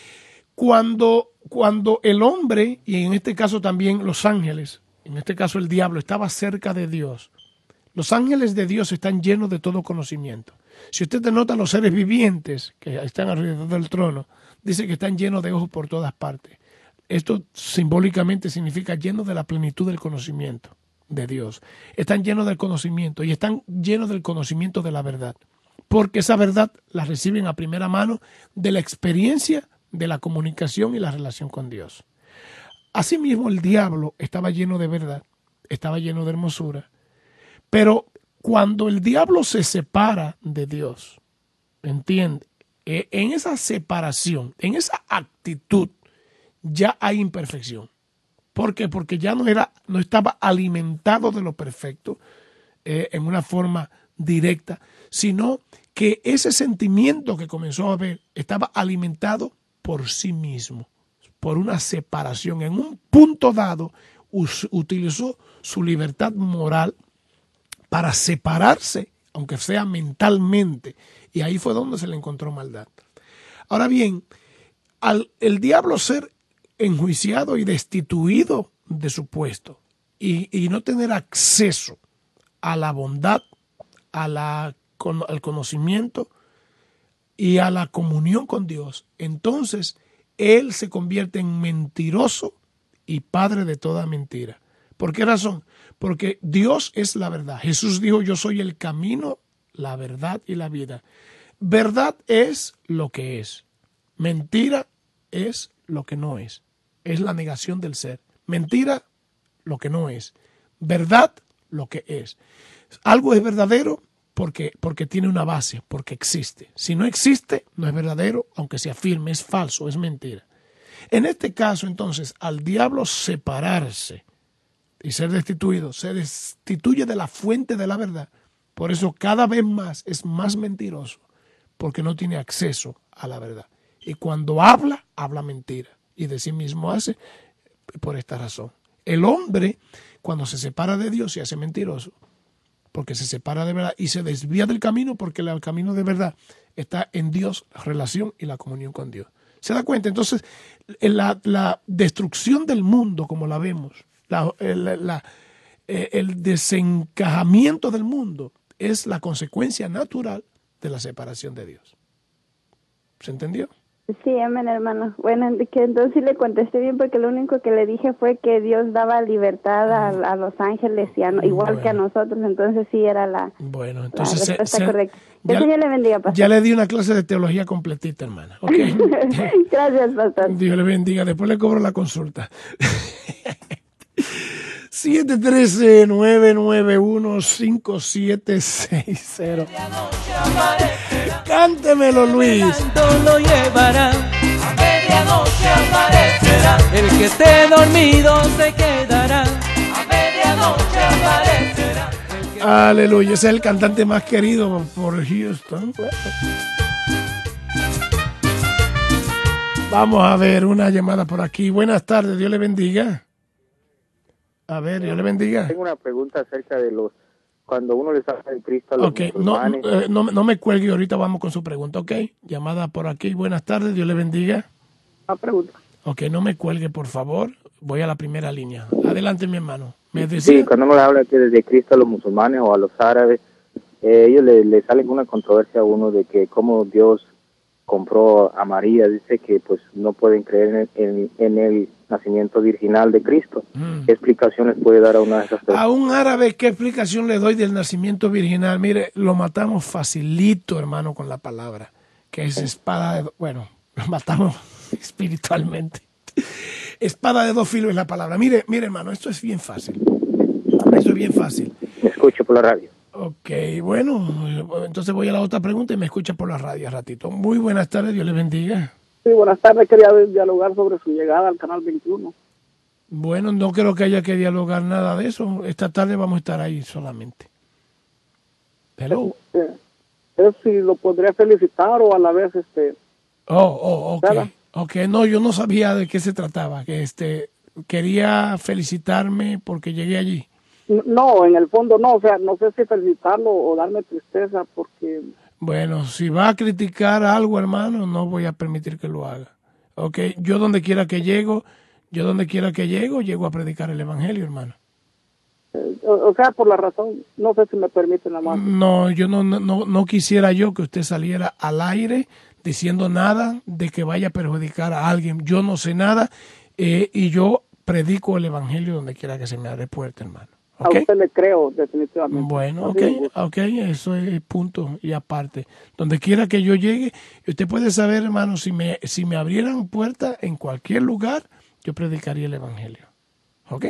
Cuando, cuando el hombre, y en este caso también los ángeles, en este caso el diablo, estaba cerca de Dios, los ángeles de Dios están llenos de todo conocimiento. Si usted nota los seres vivientes que están alrededor del trono, dice que están llenos de ojos por todas partes. Esto simbólicamente significa llenos de la plenitud del conocimiento de Dios. Están llenos del conocimiento y están llenos del conocimiento de la verdad. Porque esa verdad la reciben a primera mano de la experiencia de la comunicación y la relación con Dios. Asimismo, el diablo estaba lleno de verdad, estaba lleno de hermosura, pero cuando el diablo se separa de Dios, ¿entiende? En esa separación, en esa actitud, ya hay imperfección. ¿Por qué? Porque ya no, era, no estaba alimentado de lo perfecto eh, en una forma directa, sino que ese sentimiento que comenzó a haber estaba alimentado por sí mismo, por una separación. En un punto dado us, utilizó su libertad moral para separarse, aunque sea mentalmente, y ahí fue donde se le encontró maldad. Ahora bien, al el diablo ser enjuiciado y destituido de su puesto y, y no tener acceso a la bondad, a la, con, al conocimiento y a la comunión con Dios, entonces él se convierte en mentiroso y padre de toda mentira. ¿Por qué razón? Porque Dios es la verdad. Jesús dijo, yo soy el camino, la verdad y la vida. Verdad es lo que es. Mentira es lo que no es. Es la negación del ser. Mentira, lo que no es. Verdad, lo que es. Algo es verdadero porque, porque tiene una base, porque existe. Si no existe, no es verdadero, aunque se afirme, es falso, es mentira. En este caso, entonces, al diablo separarse y ser destituido, se destituye de la fuente de la verdad. Por eso cada vez más es más mentiroso, porque no tiene acceso a la verdad. Y cuando habla, habla mentira. Y de sí mismo hace por esta razón. El hombre, cuando se separa de Dios, se hace mentiroso, porque se separa de verdad y se desvía del camino, porque el camino de verdad está en Dios, la relación y la comunión con Dios. ¿Se da cuenta? Entonces, la, la destrucción del mundo, como la vemos, la, la, la, el desencajamiento del mundo, es la consecuencia natural de la separación de Dios. ¿Se entendió? Sí, amén, hermano. Bueno, que entonces sí le contesté bien, porque lo único que le dije fue que Dios daba libertad a, a los ángeles, y a, igual bueno. que a nosotros, entonces sí era la, bueno, entonces la respuesta se, correcta. Ya, el Señor le bendiga, pastor. Ya le di una clase de teología completita, hermana. ¿Okay? Gracias, pastor. Dios le bendiga. Después le cobro la consulta. siete uno tres, nueve nueve uno, cinco siete seis cero. Cántemelo, Luis. Lo llevará, a medianoche aparecerá. El que esté dormido se quedará, a medianoche aparecerá. Que... Aleluya, ese es el cantante más querido por Houston. Vamos a ver una llamada por aquí. Buenas tardes, Dios le bendiga. A ver, Dios le bendiga. Tengo una pregunta acerca de los, cuando uno les habla de Cristo a los Ok, no, eh, no, no me cuelgue, ahorita vamos con su pregunta, ok. Llamada por aquí, buenas tardes, Dios le bendiga. Una pregunta. Ok, no me cuelgue, por favor. Voy a la primera línea. Adelante, mi hermano. ¿Me decía? Sí, cuando uno le habla que de Cristo a los musulmanes o a los árabes, eh, ellos le, le salen una controversia a uno de que cómo Dios compró a María. Dice que pues no pueden creer en, en, en el nacimiento virginal de Cristo. Mm. ¿Qué explicación les puede dar a una de esas personas? A un árabe, ¿qué explicación le doy del nacimiento virginal? Mire, lo matamos facilito, hermano, con la palabra, que es espada de... Bueno, lo matamos espiritualmente. Espada de dos filos es la palabra. Mire, mire, hermano, esto es bien fácil. Esto es bien fácil. Me escucho por la radio. Ok, bueno, entonces voy a la otra pregunta y me escucha por la radio ratito. Muy buenas tardes, Dios les bendiga. Sí, buenas tardes, quería dialogar sobre su llegada al Canal veintiuno. Bueno, no creo que haya que dialogar nada de eso. Esta tarde vamos a estar ahí solamente. Hello. Eh, es si lo podría felicitar o a la vez, este... Oh, oh, ok. ¿Nada? Ok, no, yo no sabía de qué se trataba. Que este quería felicitarme porque llegué allí. No, en el fondo no, o sea, no sé si felicitarlo o darme tristeza porque... Bueno, si va a criticar algo, hermano, no voy a permitir que lo haga. Ok, yo donde quiera que llego, yo donde quiera que llego, llego a predicar el evangelio, hermano. Eh, o, o sea, por la razón, no sé si me permiten nada más. No, yo no, no, no quisiera yo que usted saliera al aire diciendo nada de que vaya a perjudicar a alguien. Yo no sé nada eh, y yo predico el evangelio donde quiera que se me abre puerta, hermano. ¿Okay? A usted le creo, definitivamente. Bueno, ok, ok, eso es punto y aparte. Donde quiera que yo llegue, usted puede saber, hermano, si me, si me abrieran puerta en cualquier lugar, yo predicaría el evangelio. ¿Ok?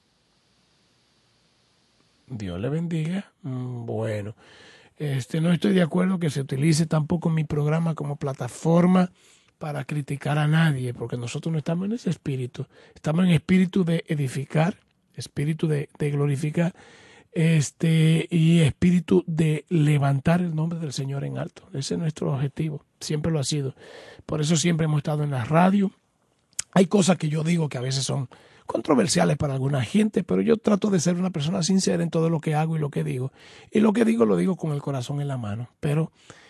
Dios le bendiga. Bueno, este, no estoy de acuerdo que se utilice tampoco mi programa como plataforma para criticar a nadie, porque nosotros no estamos en ese espíritu. Estamos en espíritu de edificar, espíritu de, de glorificar, este, y espíritu de levantar el nombre del Señor en alto. Ese es nuestro objetivo, siempre lo ha sido. Por eso siempre hemos estado en la radio. Hay cosas que yo digo que a veces son controversiales para alguna gente, pero yo trato de ser una persona sincera en todo lo que hago y lo que digo. Y lo que digo lo digo con el corazón en la mano. Pero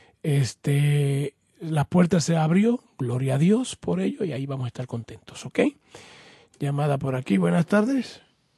este, la puerta se abrió, gloria a Dios por ello, y ahí vamos a estar contentos, ¿ok? Llamada por aquí, buenas tardes.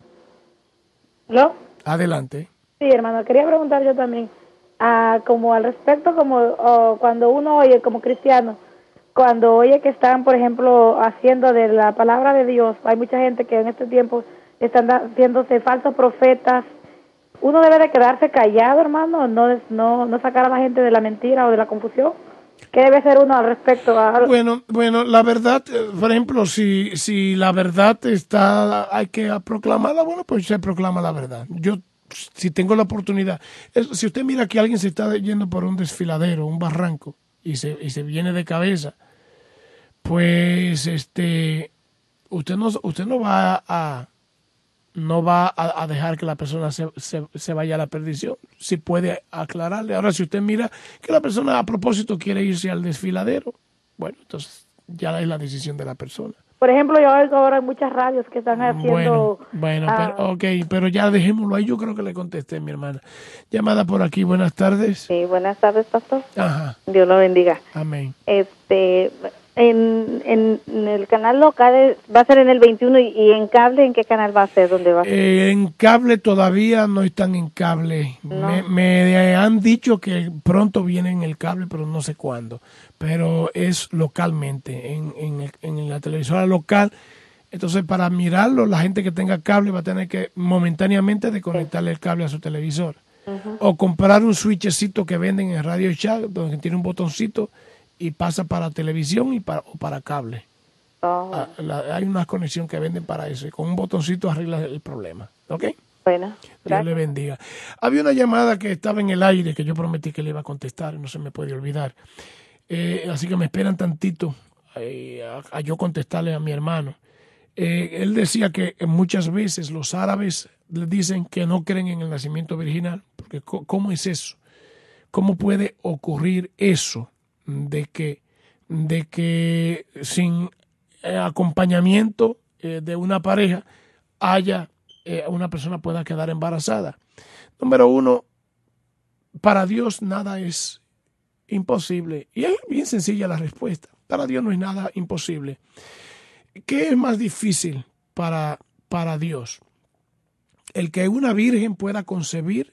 ¿Aló? Adelante. Sí, hermano, quería preguntar yo también, ah, como al respecto, como oh, cuando uno oye como cristiano, cuando oye que están, por ejemplo, haciendo de la palabra de Dios, hay mucha gente que en este tiempo están haciéndose falsos profetas, ¿uno debe de quedarse callado, hermano, no, no, no sacar a la gente de la mentira o de la confusión? ¿Qué debe hacer uno al respecto? A... Bueno, bueno, la verdad, por ejemplo, si, si la verdad está, hay que proclamarla, bueno, pues se proclama la verdad. Yo, si tengo la oportunidad, es, si usted mira que alguien se está yendo por un desfiladero, un barranco, y se, y se viene de cabeza, pues, este, usted no, usted no va a, no va a, a dejar que la persona se, se, se vaya a la perdición. Si puede aclararle. Ahora, si usted mira que la persona a propósito quiere irse al desfiladero, bueno, entonces ya es la decisión de la persona. Por ejemplo, yo oigo ahora en muchas radios que están haciendo... Bueno, bueno ah, pero, ok, pero ya dejémoslo ahí. Yo creo que le contesté, mi hermana. Llamada por aquí, buenas tardes. Sí, buenas tardes, pastor. Ajá. Dios lo bendiga. Amén. Este... En, en, en el canal local va a ser en el veintiuno y, y en cable, ¿en qué canal va a ser? ¿Dónde va a ser? Eh, en cable todavía no están en cable. No. Me, me han dicho que pronto viene en el cable, pero no sé cuándo. Pero es localmente, en, en, el, en la televisora local. Entonces, para mirarlo, la gente que tenga cable va a tener que momentáneamente desconectarle el cable a su televisor. Uh-huh. O comprar un switchecito que venden en Radio Shack, donde tiene un botoncito y pasa para televisión y para, o para cable. Oh. Ah, la- hay una conexión que venden para eso y con un botoncito arregla el problema. ¿Ok? Bueno, Dios gracias. le bendiga. Había una llamada que estaba en el aire que yo prometí que le iba a contestar, no se me puede olvidar. Eh, así que me esperan tantito eh, a, a yo contestarle a mi hermano. Eh, él decía que muchas veces los árabes le dicen que no creen en el nacimiento virginal, porque co- ¿cómo es eso? ¿Cómo puede ocurrir eso de que, de que sin eh, acompañamiento eh, de una pareja haya eh, una persona pueda quedar embarazada? Número uno, para Dios nada es imposible. Y es bien sencilla la respuesta. Para Dios no es nada imposible. ¿Qué es más difícil para, para Dios? El que una virgen pueda concebir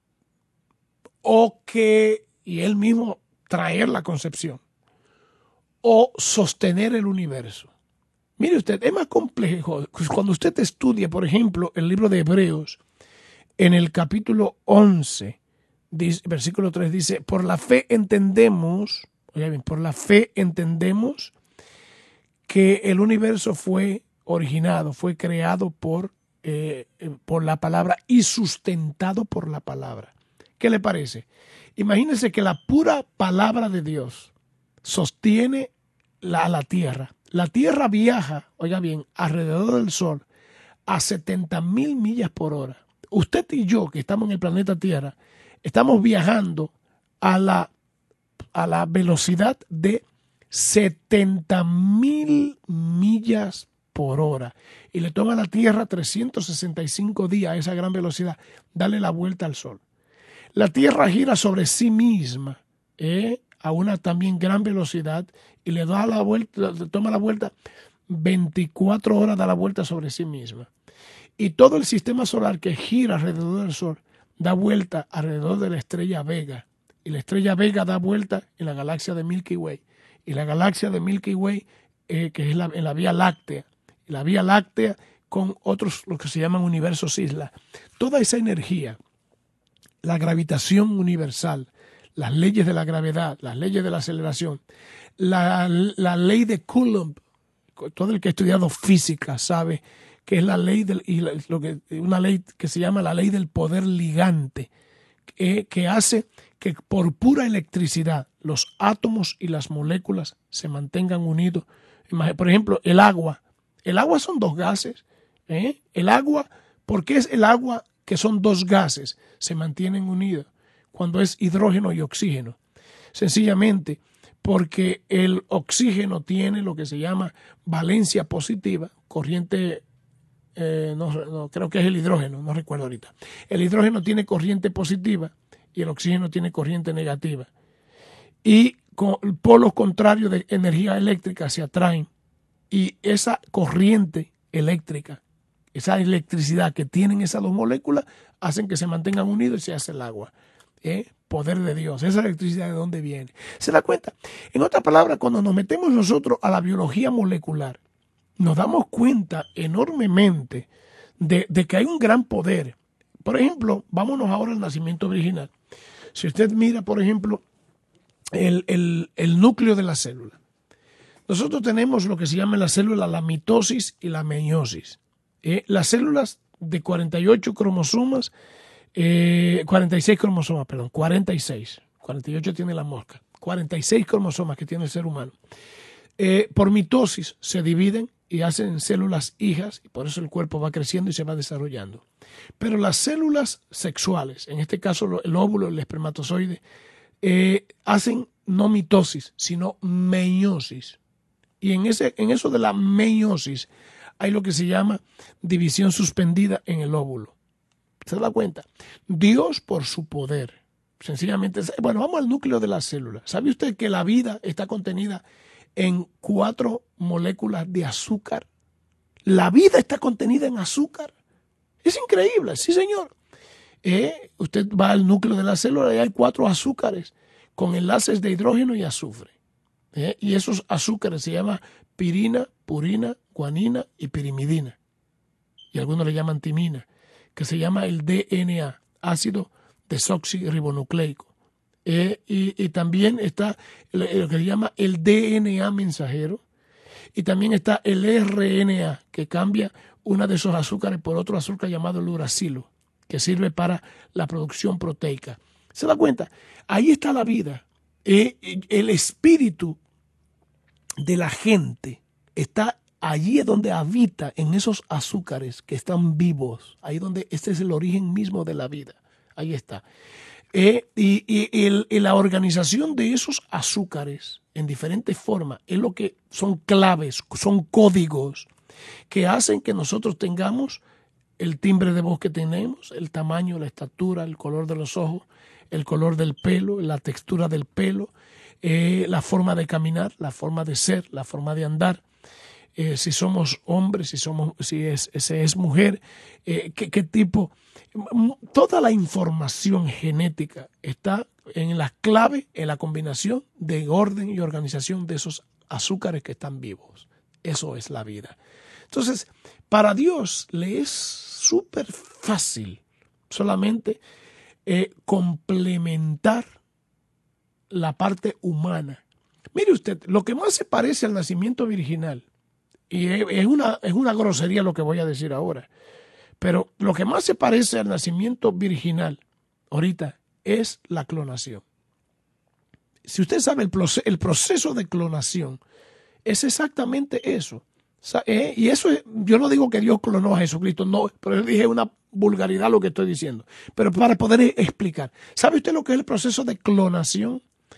o que, y él mismo traer la concepción, o sostener el universo. Mire usted, es más complejo. Cuando usted estudia, por ejemplo, el libro de Hebreos, en el capítulo once, dice, versículo tres dice, por la fe entendemos, oiga bien, por la fe entendemos que el universo fue originado, fue creado por, eh, por la palabra y sustentado por la palabra. ¿Qué le parece? Imagínense que la pura palabra de Dios sostiene la, la tierra. La tierra viaja, oiga bien, alrededor del sol a setenta mil millas por hora. Usted y yo, que estamos en el planeta Tierra, estamos viajando a la, a la velocidad de setenta mil millas por hora. Y le toma a la Tierra trescientos sesenta y cinco días a esa gran velocidad darle la vuelta al sol. La Tierra gira sobre sí misma ¿eh? a una también gran velocidad y le da la vuelta, le toma la vuelta veinticuatro horas, da la vuelta sobre sí misma. Y todo el sistema solar que gira alrededor del sol da vuelta alrededor de la estrella Vega. Y la estrella Vega da vuelta en la galaxia de Milky Way. Y la galaxia de Milky Way, eh, que es la, en la Vía Láctea. Y la Vía Láctea con otros, lo que se llaman universos islas. Toda esa energía, la gravitación universal, las leyes de la gravedad, las leyes de la aceleración, la, la ley de Coulomb, todo el que ha estudiado física sabe que es la ley del, y lo que, una ley que se llama la ley del poder ligante, que, que hace que por pura electricidad los átomos y las moléculas se mantengan unidos. Por ejemplo, el agua. El agua son dos gases. ¿eh? El agua, ¿por qué es el agua que son dos gases? Se mantienen unidos cuando es hidrógeno y oxígeno. Sencillamente porque el oxígeno tiene lo que se llama valencia positiva, corriente, eh, no, no, creo que es el hidrógeno, no recuerdo ahorita. El hidrógeno tiene corriente positiva y el oxígeno tiene corriente negativa. Y con polos contrarios de energía eléctrica se atraen y esa corriente eléctrica, esa electricidad que tienen esas dos moléculas, hacen que se mantengan unidos y se hace el agua. ¿Eh? Poder de Dios. Esa electricidad, ¿de dónde viene? ¿Se da cuenta? En otras palabras, cuando nos metemos nosotros a la biología molecular, nos damos cuenta enormemente de, de que hay un gran poder. Por ejemplo, vámonos ahora al nacimiento virginal. Si usted mira, por ejemplo, el, el, el núcleo de la célula. Nosotros tenemos lo que se llama en la célula la mitosis y la meiosis. ¿Eh? Las células de cuarenta y ocho cromosomas, eh, cuarenta y seis cromosomas, perdón, cuarenta y seis. cuarenta y ocho tiene la mosca. cuarenta y seis cromosomas que tiene el ser humano. Eh, por mitosis se dividen y hacen células hijas, y por eso el cuerpo va creciendo y se va desarrollando. Pero las células sexuales, en este caso el óvulo, el espermatozoide, eh, hacen no mitosis, sino meiosis. Y en, ese, en eso de la meiosis hay lo que se llama división suspendida en el óvulo. ¿Se da cuenta? Dios, por su poder, sencillamente, bueno, vamos al núcleo de la célula. ¿Sabe usted que la vida está contenida en cuatro moléculas de azúcar? La vida está contenida en azúcar. Es increíble, sí señor. Eh, usted va al núcleo de la célula y hay cuatro azúcares con enlaces de hidrógeno y azufre. Eh, y esos azúcares se llaman pirina, purina, guanina y pirimidina. Y algunos le llaman timina, que se llama el D N A, ácido desoxirribonucleico. Eh, y, y también está lo que se llama el D N A mensajero. Y también está el R N A, que cambia una de esos azúcares por otro azúcar llamado el uracilo, que sirve para la producción proteica. ¿Se da cuenta? Ahí está la vida. Eh, el espíritu de la gente está allí es donde habita, en esos azúcares que están vivos. Ahí donde este es el origen mismo de la vida. Ahí está. Eh, y y el, y la organización de esos azúcares en diferentes formas es lo que son claves, son códigos que hacen que nosotros tengamos el timbre de voz que tenemos, el tamaño, la estatura, el color de los ojos, el color del pelo, la textura del pelo, eh, la forma de caminar, la forma de ser, la forma de andar. Eh, si somos hombres, si somos, si es, si es mujer, eh, qué, qué tipo. Toda la información genética está en la clave, en la combinación de orden y organización de esos azúcares que están vivos. Eso es la vida. Entonces, para Dios le es súper fácil solamente eh, complementar la parte humana. Mire usted, lo que más se parece al nacimiento virginal, y es una, es una grosería lo que voy a decir ahora, pero lo que más se parece al nacimiento virginal ahorita es la clonación. Si usted sabe el, proce- el proceso de clonación, es exactamente eso. ¿Eh? Y eso es, yo no digo que Dios clonó a Jesucristo, no, pero yo dije una vulgaridad lo que estoy diciendo. Pero para poder explicar, ¿sabe usted lo que es el proceso de clonación?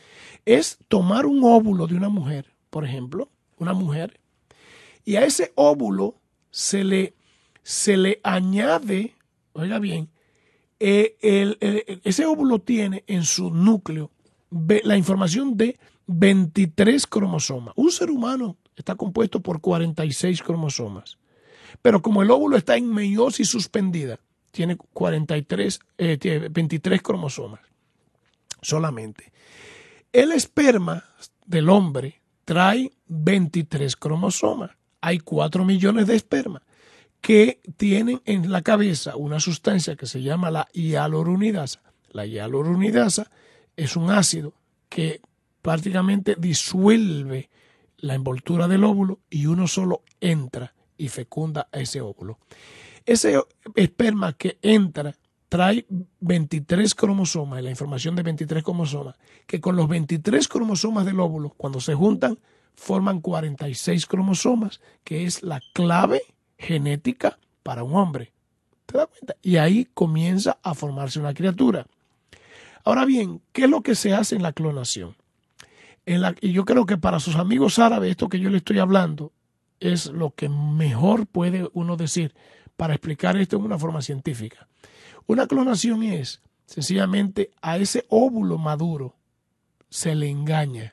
Es tomar un óvulo de una mujer, por ejemplo, una mujer, y a ese óvulo se le, se le añade, oiga bien, eh, el, el, ese óvulo tiene en su núcleo la información de veintitrés cromosomas. Un ser humano está compuesto por cuarenta y seis cromosomas. Pero como el óvulo está en meiosis suspendida, tiene cuarenta y tres, eh, tiene veintitrés cromosomas solamente. El esperma del hombre trae veintitrés cromosomas. Hay cuatro millones de espermas que tienen en la cabeza una sustancia que se llama la hialuronidasa. La hialuronidasa es un ácido que prácticamente disuelve la envoltura del óvulo y uno solo entra y fecunda a ese óvulo. Ese esperma que entra trae veintitrés cromosomas, la información de veintitrés cromosomas, que con los veintitrés cromosomas del óvulo, cuando se juntan, forman cuarenta y seis cromosomas, que es la clave genética para un hombre. ¿Te das cuenta? Y ahí comienza a formarse una criatura. Ahora bien, ¿qué es lo que se hace en la clonación? En la, y yo creo que para sus amigos árabes, esto que yo le estoy hablando, es lo que mejor puede uno decir para explicar esto en una forma científica. Una clonación es, sencillamente, a ese óvulo maduro se le engaña,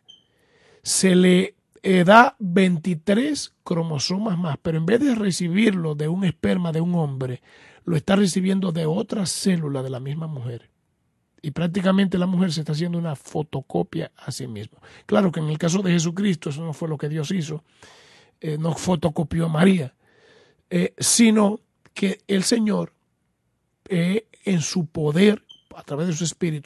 se le eh, da veintitrés cromosomas más, pero en vez de recibirlo de un esperma de un hombre, lo está recibiendo de otra célula de la misma mujer. Y prácticamente la mujer se está haciendo una fotocopia a sí misma. Claro que en el caso de Jesucristo eso no fue lo que Dios hizo, eh, no fotocopió a María, eh, sino que el Señor eh, en su poder, a través de su espíritu,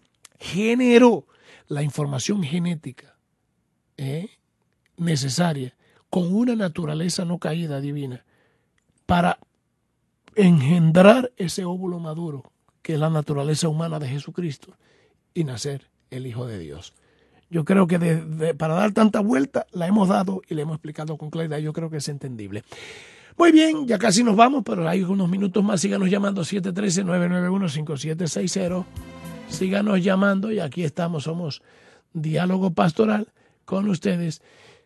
generó la información genética eh, necesaria con una naturaleza no caída divina para engendrar ese óvulo maduro que es la naturaleza humana de Jesucristo y nacer el Hijo de Dios. Yo creo que de, de, para dar tanta vuelta la hemos dado y la hemos explicado con claridad. Yo creo que es entendible. Muy bien, ya casi nos vamos, pero hay unos minutos más. Síganos llamando siete uno tres, nueve nueve uno, cinco siete seis cero. Síganos llamando y aquí estamos. Somos Diálogo Pastoral con ustedes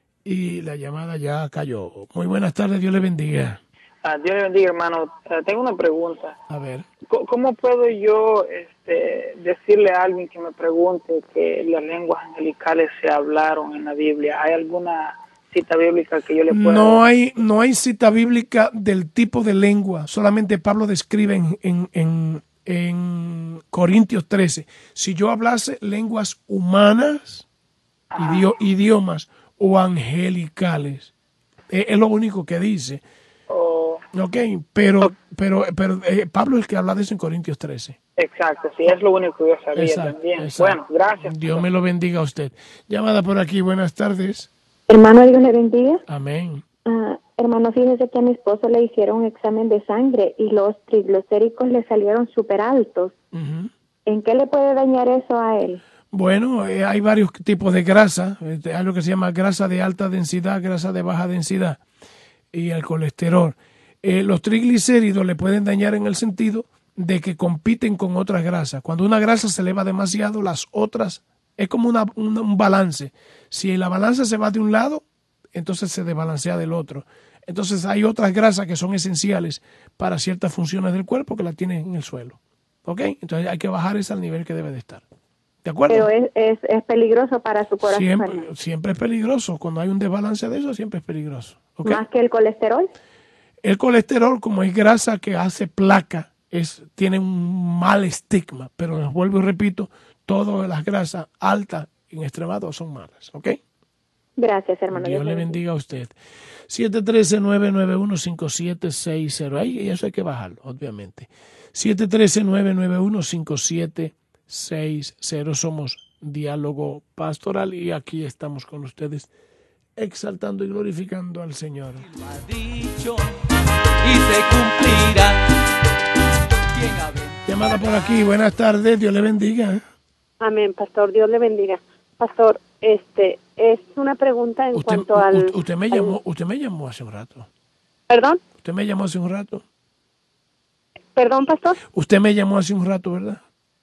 y la llamada ya cayó. Muy buenas tardes, Dios le bendiga. Ah, Dios le bendiga, hermano. Uh, tengo una pregunta. A ver. ¿Cómo, cómo puedo yo este, decirle a alguien que me pregunte que las lenguas angelicales se hablaron en la Biblia? ¿Hay alguna cita bíblica que yo le pueda No hay, no hay cita bíblica del tipo de lengua. Solamente Pablo describe en, en, en, en Corintios trece. Si yo hablase lenguas humanas, idio, idiomas o angelicales, es, es lo único que dice. Ok, pero, pero, pero eh, Pablo es el que habla de eso en Corintios trece. Exacto, sí, es lo único que yo sabía exacto, también. Exacto. Bueno, gracias. Dios me lo bendiga a usted. Llamada por aquí, buenas tardes. Hermano, Dios le bendiga. Amén. Ah, hermano, fíjese que a mi esposo le hicieron un examen de sangre y los triglicéridos le salieron súper altos. Uh-huh. ¿En qué le puede dañar eso a él? Bueno, eh, hay varios tipos de grasa. Este, hay lo que se llama grasa de alta densidad, grasa de baja densidad y el colesterol. Eh, los triglicéridos le pueden dañar en el sentido de que compiten con otras grasas. Cuando una grasa se eleva demasiado, las otras, es como una, un, un balance. Si la balanza se va de un lado, entonces se desbalancea del otro. Entonces hay otras grasas que son esenciales para ciertas funciones del cuerpo que la tienen en el suelo. ¿Ok? Entonces hay que bajar esa al nivel que debe de estar. ¿De acuerdo? Pero es, es, es peligroso para su corazón. Siempre, siempre es peligroso. Cuando hay un desbalance de eso, siempre es peligroso. ¿Okay? ¿Más que el colesterol? El colesterol, como es grasa que hace placa, es, tiene un mal estigma. Pero les vuelvo y repito, todas las grasas altas en extremado son malas. ¿Ok? Gracias, hermano. Dios le bendiga a usted. siete uno tres, nueve nueve uno, cinco siete seis cero. Ahí eso hay que bajarlo, obviamente. siete uno tres, nueve nueve uno, cinco siete seis cero. Somos Diálogo Pastoral y aquí estamos con ustedes exaltando y glorificando al Señor. Dicho y se cumplirá. Llamada por aquí. Buenas tardes. Dios le bendiga. Amén, pastor. Dios le bendiga. Pastor, este es una pregunta en usted, cuanto al... Usted me llamó, al... usted me llamó hace un rato. ¿Perdón? Usted me llamó hace un rato. ¿Perdón, pastor? Usted me llamó hace un rato, ¿verdad?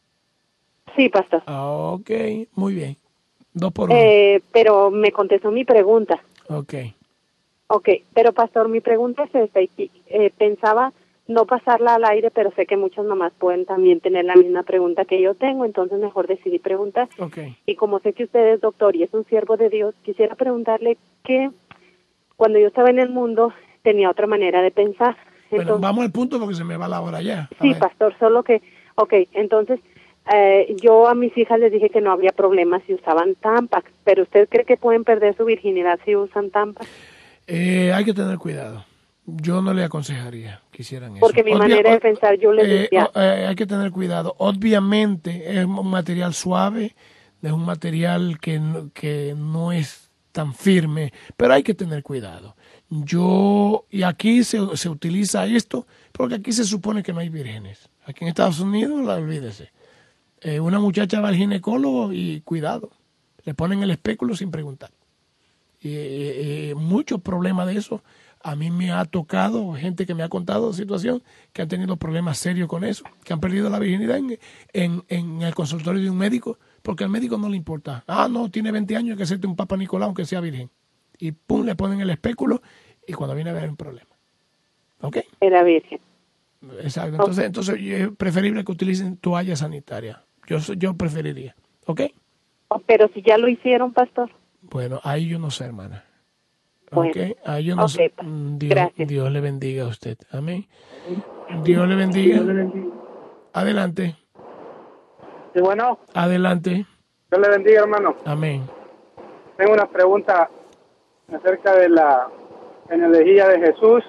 Sí, pastor. Ah, ok, muy bien. Dos por uno. Eh, pero me contestó mi pregunta. Ok. Ok, pero pastor, mi pregunta es esta. Y, eh, pensaba no pasarla al aire, pero sé que muchas mamás pueden también tener la misma pregunta que yo tengo, entonces mejor decidí preguntar. Okay. Y como sé que usted es doctor y es un siervo de Dios, quisiera preguntarle que cuando yo estaba en el mundo tenía otra manera de pensar. Bueno, entonces, vamos al punto porque se me va la hora ya. A sí, ver. pastor, solo que, ok, entonces eh, yo a mis hijas les dije que no habría problema si usaban Tampax, pero ¿usted cree que pueden perder su virginidad si usan Tampax? Eh, hay que tener cuidado. Yo no le aconsejaría que hicieran eso. Porque mi Obvia, manera de pensar, yo les eh, decía... Eh, hay que tener cuidado. Obviamente es un material suave, es un material que, que no es tan firme, pero hay que tener cuidado. Yo, y aquí se, se utiliza esto, porque aquí se supone que no hay vírgenes. Aquí en Estados Unidos, la olvídese. Eh, una muchacha va al ginecólogo y cuidado, le ponen el espéculo sin preguntar. Y eh, eh, muchos problemas de eso. A mí me ha tocado gente que me ha contado situación que han tenido problemas serios con eso, que han perdido la virginidad en, en, en el consultorio de un médico, porque al médico no le importa. Ah, no, tiene veinte años, hay que hacerte un Papa Nicolau aunque sea virgen. Y pum, le ponen el espéculo y cuando viene a haber un problema. ¿Ok? Era virgen. Exacto. Entonces, okay. entonces es preferible que utilicen toalla sanitaria. Yo, yo preferiría. ¿Ok? Pero si ya lo hicieron, pastor. Bueno, ahí yo no sé, hermana. Bueno, okay. Ahí yo no okay, sé. Dios, Dios le bendiga a usted. Amén. Dios le bendiga. Dios le bendiga. Adelante. Sí, bueno. Adelante. Dios le bendiga, hermano. Amén. Tengo una pregunta acerca de la genealogía de Jesús.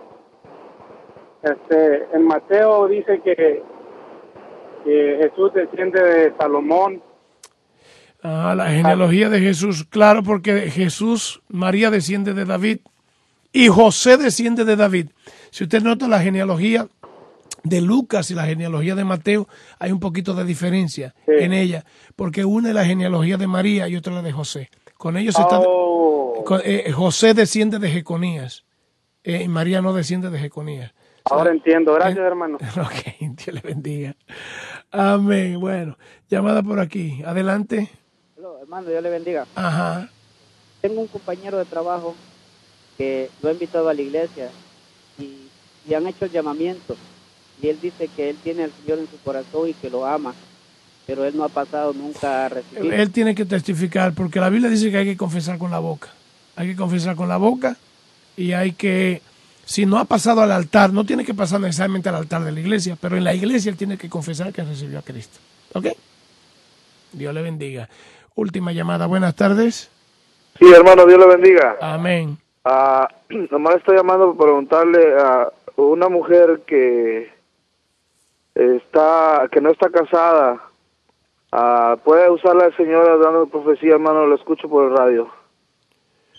Este, en Mateo dice que, que Jesús desciende de Salomón. Ah, la genealogía de Jesús, claro, porque Jesús, María desciende de David y José desciende de David. Si usted nota la genealogía de Lucas y la genealogía de Mateo, hay un poquito de diferencia sí. en ella, porque una es la genealogía de María y otra la de José. Con ellos oh. está, con, eh, José desciende de Jeconías eh, y María no desciende de Jeconías. Ahora o sea, entiendo, gracias eh, hermano. Ok, Dios le bendiga. Amén. Bueno, llamada por aquí, adelante. Hermano, Dios le bendiga. Ajá. Tengo un compañero de trabajo que lo ha invitado a la iglesia y, y han hecho el llamamiento. Y él dice que él tiene al Señor en su corazón y que lo ama, pero él no ha pasado nunca a recibir. Él tiene que testificar, porque la Biblia dice que hay que confesar con la boca. Hay que confesar con la boca y hay que, si no ha pasado al altar, no tiene que pasar necesariamente al altar de la iglesia, pero en la iglesia él tiene que confesar que recibió a Cristo. ¿Ok? Dios le bendiga. Última llamada, buenas tardes. Sí, hermano, Dios le bendiga. Amén. Uh, nomás estoy llamando para preguntarle a una mujer que está, que no está casada, uh, ¿puede usarla el Señor dando profecía, hermano? Lo escucho por el radio.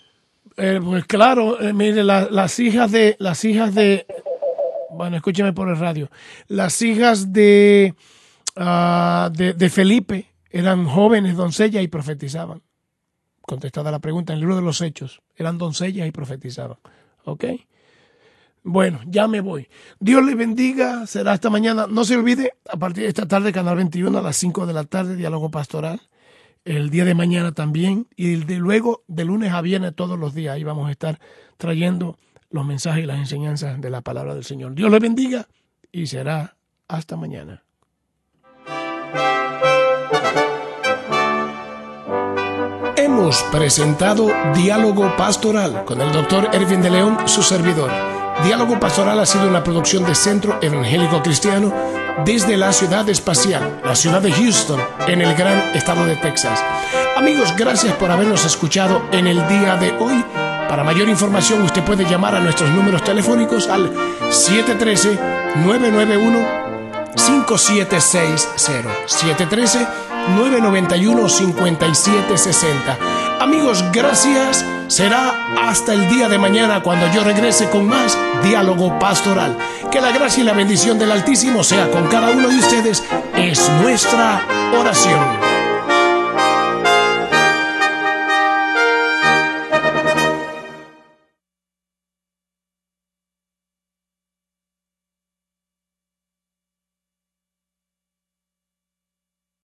Eh, pues claro, eh, mire, la, las hijas de, las hijas de, bueno, escúcheme por el radio, las hijas de, uh, de, de Felipe eran jóvenes doncellas y profetizaban. Contestada la pregunta, en el libro de los Hechos, eran doncellas y profetizaban. ¿Ok? Bueno, ya me voy. Dios les bendiga, será hasta mañana. No se olvide, a partir de esta tarde, Canal veintiuno, a las cinco de la tarde, Diálogo Pastoral. El día de mañana también. Y de luego, de lunes a viernes, todos los días, ahí vamos a estar trayendo los mensajes y las enseñanzas de la palabra del Señor. Dios les bendiga y será hasta mañana. Hemos presentado Diálogo Pastoral con el doctor Erwin de León, su servidor. Diálogo Pastoral ha sido una producción de Centro Evangélico Cristiano desde la ciudad espacial, la ciudad de Houston, en el gran estado de Texas. Amigos, gracias por habernos escuchado en el día de hoy. Para mayor información, usted puede llamar a nuestros números telefónicos al siete uno tres, nueve nueve uno, cinco siete seis cero, siete uno tres, nueve nueve uno, cinco siete seis cero. Amigos, gracias. Será hasta el día de mañana cuando yo regrese con más Diálogo Pastoral. Que la gracia y la bendición del Altísimo sea con cada uno de ustedes. Es nuestra oración.